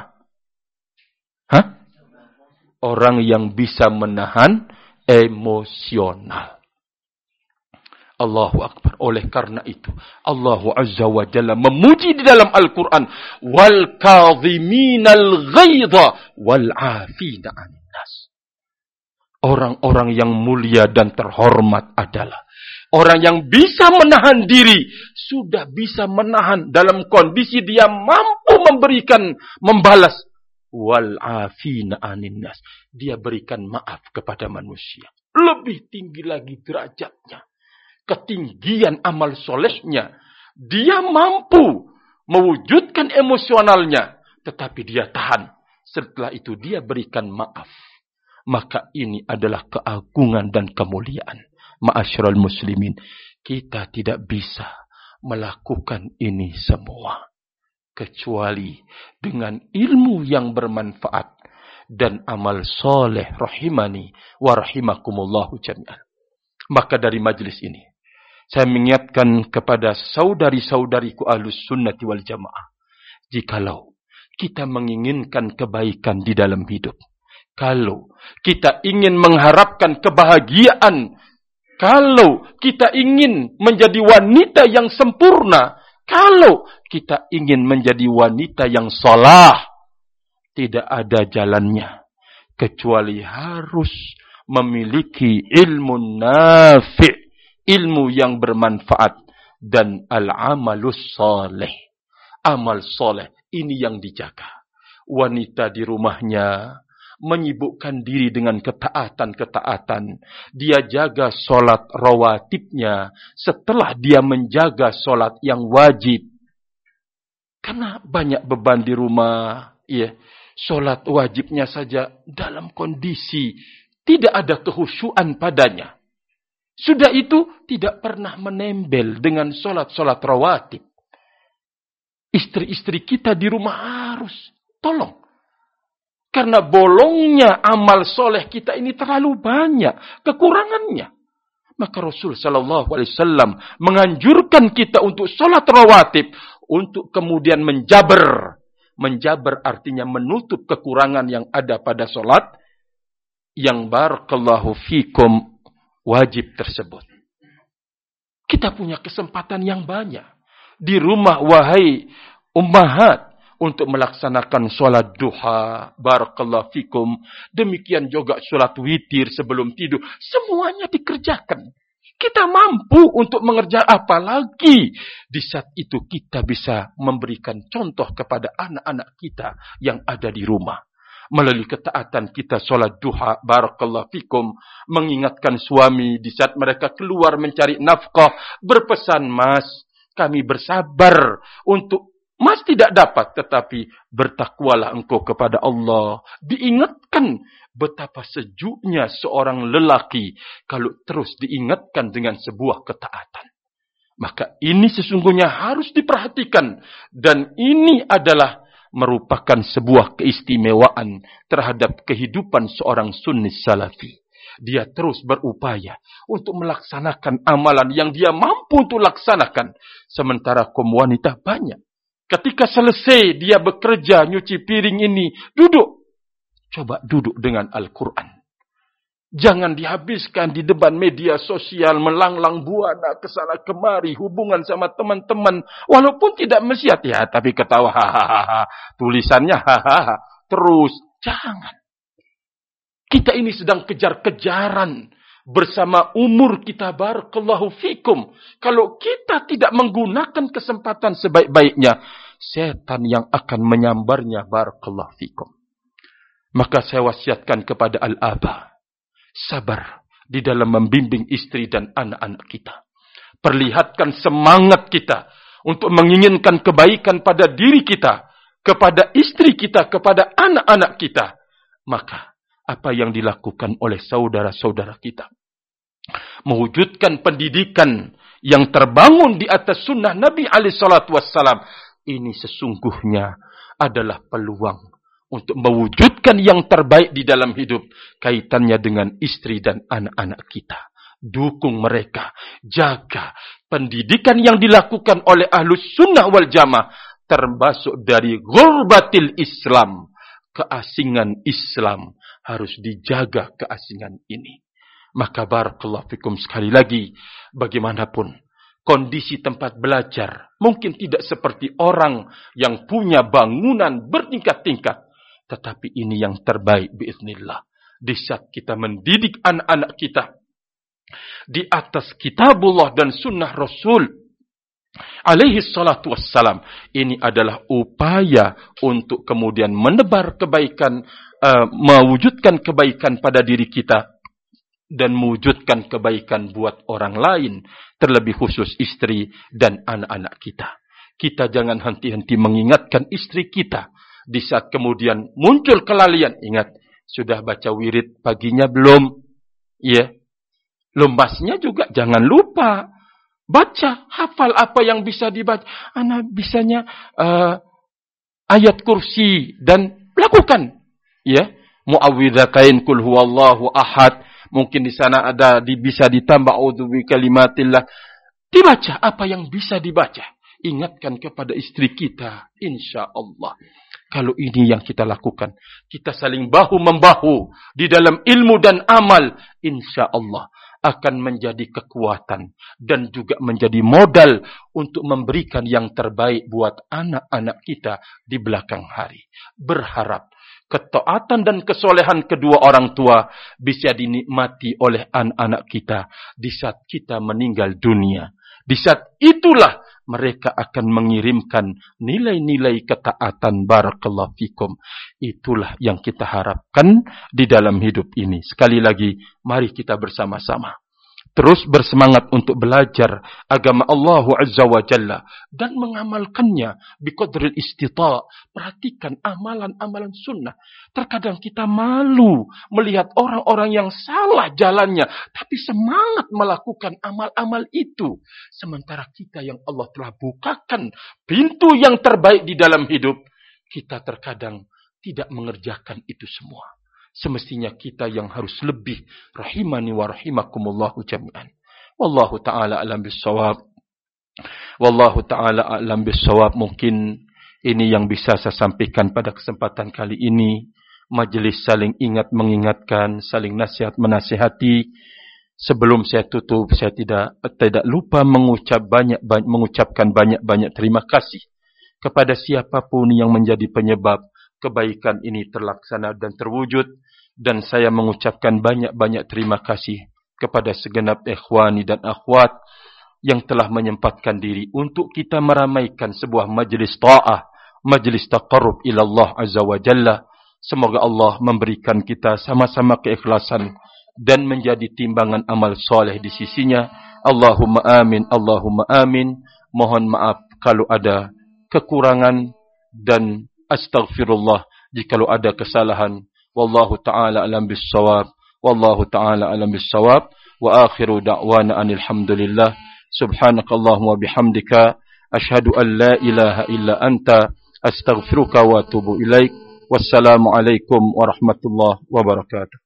Orang yang bisa menahan emosional. Allahu Akbar. Oleh karena itu, Allah Azza wa Jalla memuji di dalam Al-Quran, wal kadhiminal ghaidha wal afina 'anil nas. Orang-orang yang mulia dan terhormat adalah orang yang bisa menahan diri, sudah bisa menahan dalam kondisi dia mampu membalas. Wal afina 'anil nas. Dia berikan maaf kepada manusia. Lebih tinggi lagi derajatnya. Ketinggian amal solehnya. Dia mampu mewujudkan emosionalnya. Tetapi dia tahan. Setelah itu dia berikan maaf. Maka ini adalah keagungan dan kemuliaan. Ma'asyiral muslimin. Kita tidak bisa melakukan ini semua. Kecuali dengan ilmu yang bermanfaat. Dan amal soleh rahimani wa rahimakumullahu jami'an. Maka dari majlis ini, saya mengingatkan kepada saudari-saudariku ahlus sunnati wal jamaah. Jikalau kita menginginkan kebaikan di dalam hidup, kalau kita ingin mengharapkan kebahagiaan, kalau kita ingin menjadi wanita yang sempurna, kalau kita ingin menjadi wanita yang salah, tidak ada jalannya kecuali harus memiliki ilmu nafi', ilmu yang bermanfaat, dan al-amalus saleh. Amal soleh ini yang dijaga. Wanita di rumahnya menyibukkan diri dengan ketaatan-ketaatan. Dia jaga solat rawatibnya setelah dia menjaga solat yang wajib. Karena banyak beban di rumah, ya. Solat wajibnya saja dalam kondisi tidak ada kehusyuan padanya. Sudah itu tidak pernah menembel dengan solat-solat rawatib. Istri-istri kita di rumah harus tolong. Karena bolongnya amal soleh kita ini terlalu banyak kekurangannya. Maka Rasul sallallahu alaihi wasallam menganjurkan kita untuk salat rawatib, untuk kemudian menjabar. Menjabar artinya menutup kekurangan yang ada pada salat yang barakallahu fikum wajib tersebut. Kita punya kesempatan yang banyak di rumah, wahai ummahat, untuk melaksanakan solat duha, barakallahu fikum. Demikian juga solat witir sebelum tidur. Semuanya dikerjakan. Kita mampu untuk mengerjakan, apalagi di saat itu kita bisa memberikan contoh kepada anak-anak kita yang ada di rumah. Melalui ketaatan kita solat duha, barakallahu fikum, mengingatkan suami di saat mereka keluar mencari nafkah, berpesan, Mas, kami bersabar untuk Mas tidak dapat, tetapi bertakwalah engkau kepada Allah. Diingatkan betapa sejuknya seorang lelaki kalau terus diingatkan dengan sebuah ketaatan. Maka ini sesungguhnya harus diperhatikan. Dan ini adalah merupakan sebuah keistimewaan terhadap kehidupan seorang sunni salafi. Dia terus berupaya untuk melaksanakan amalan yang dia mampu untuk laksanakan. Sementara kaum wanita banyak. Ketika selesai dia bekerja, nyuci piring ini, duduk. Coba duduk dengan Al-Quran. Jangan dihabiskan di depan media sosial, melanglang buana, kesana kemari, hubungan sama teman-teman. Walaupun tidak maksiat, ya, tapi ketawa, hahaha. Tulisannya, hahaha. Terus, jangan. Kita ini sedang kejar-kejaran bersama umur kita, barakallahu fikum. Kalau kita tidak menggunakan kesempatan sebaik-baiknya, setan yang akan menyambarnya, barakallahu fikum. Maka saya wasiatkan kepada al-aba, sabar di dalam membimbing istri dan anak-anak kita. Perlihatkan semangat kita untuk menginginkan kebaikan pada diri kita, kepada istri kita, kepada anak-anak kita. Maka apa yang dilakukan oleh saudara-saudara kita, mewujudkan pendidikan yang terbangun di atas sunnah Nabi SAW, ini sesungguhnya adalah peluang untuk mewujudkan yang terbaik di dalam hidup, kaitannya dengan istri dan anak-anak kita. Dukung mereka, jaga pendidikan yang dilakukan oleh ahlus sunnah wal jamaah, termasuk dari ghurbatil Islam, keasingan Islam. Harus dijaga keasingan ini. Maka barakallahu fikum, sekali lagi, bagaimanapun kondisi tempat belajar mungkin tidak seperti orang yang punya bangunan bertingkat-tingkat, tetapi ini yang terbaik biiznillah. Di saat kita mendidik anak-anak kita di atas kitabullah dan sunnah Rasul alaihi salatu wassalam, ini adalah upaya untuk kemudian menebar kebaikan, mewujudkan kebaikan pada diri kita dan mewujudkan kebaikan buat orang lain, terlebih khusus istri dan anak-anak kita. Kita jangan henti-henti mengingatkan istri kita di saat kemudian muncul kelalaian. Ingat, sudah baca wirid paginya belum? Ya. Lombasnya juga jangan lupa. Baca, hafal apa yang bisa dibaca. Anak bisanya ayat kursi dan lakukan. Ya, muawwidzatain kul huwallahu ahad. Mungkin di sana ada bisa ditambah a'udzu bikalimatillah. Dibaca apa yang bisa dibaca. Ingatkan kepada istri kita, insyaallah. Kalau ini yang kita lakukan, kita saling bahu-membahu di dalam ilmu dan amal, insya Allah akan menjadi kekuatan dan juga menjadi modal untuk memberikan yang terbaik buat anak-anak kita di belakang hari. Berharap ketaatan dan kesolehan kedua orang tua bisa dinikmati oleh anak-anak kita di saat kita meninggal dunia. Di saat itulah mereka akan mengirimkan nilai-nilai ketaatan. Barakallahu fikum. Itulah yang kita harapkan di dalam hidup ini. Sekali lagi, mari kita bersama-sama terus bersemangat untuk belajar agama Allah Azza wa Jalla dan mengamalkannya biqadril istita'. Perhatikan amalan-amalan sunnah. Terkadang kita malu melihat orang-orang yang salah jalannya, tapi semangat melakukan amal-amal itu. Sementara kita yang Allah telah bukakan pintu yang terbaik di dalam hidup, kita terkadang tidak mengerjakan itu semua. Semestinya kita yang harus lebih, rahimani wa rahimakumullahu jami'an. Wallahu ta'ala alam bissawab. Wallahu ta'ala alam bissawab. Mungkin ini yang bisa saya sampaikan pada kesempatan kali ini. Majelis saling ingat mengingatkan, saling nasihat menasihati. Sebelum saya tutup, saya tidak lupa mengucapkan banyak-banyak terima kasih kepada siapapun yang menjadi penyebab kebaikan ini terlaksana dan terwujud. Dan saya mengucapkan banyak-banyak terima kasih kepada segenap ikhwani dan akhwat yang telah menyempatkan diri untuk kita meramaikan sebuah majlis ta'ah, majlis taqarrub ila Allah Azza wa Jalla. Semoga Allah memberikan kita sama-sama keikhlasan dan menjadi timbangan amal soleh di sisinya. Allahumma amin, Allahumma amin. Mohon maaf kalau ada kekurangan dan astaghfirullah jikalau ada kesalahan. Wallahu ta'ala alam bissawab. Wallahu ta'ala alam bissawab. Wa akhiru da'wana anilhamdulillah. Subhanakallahumma bihamdika. Ashhadu an la ilaha illa anta. Astaghfiruka wa atubu ilaik. Wassalamualaikum warahmatullahi wabarakatuh.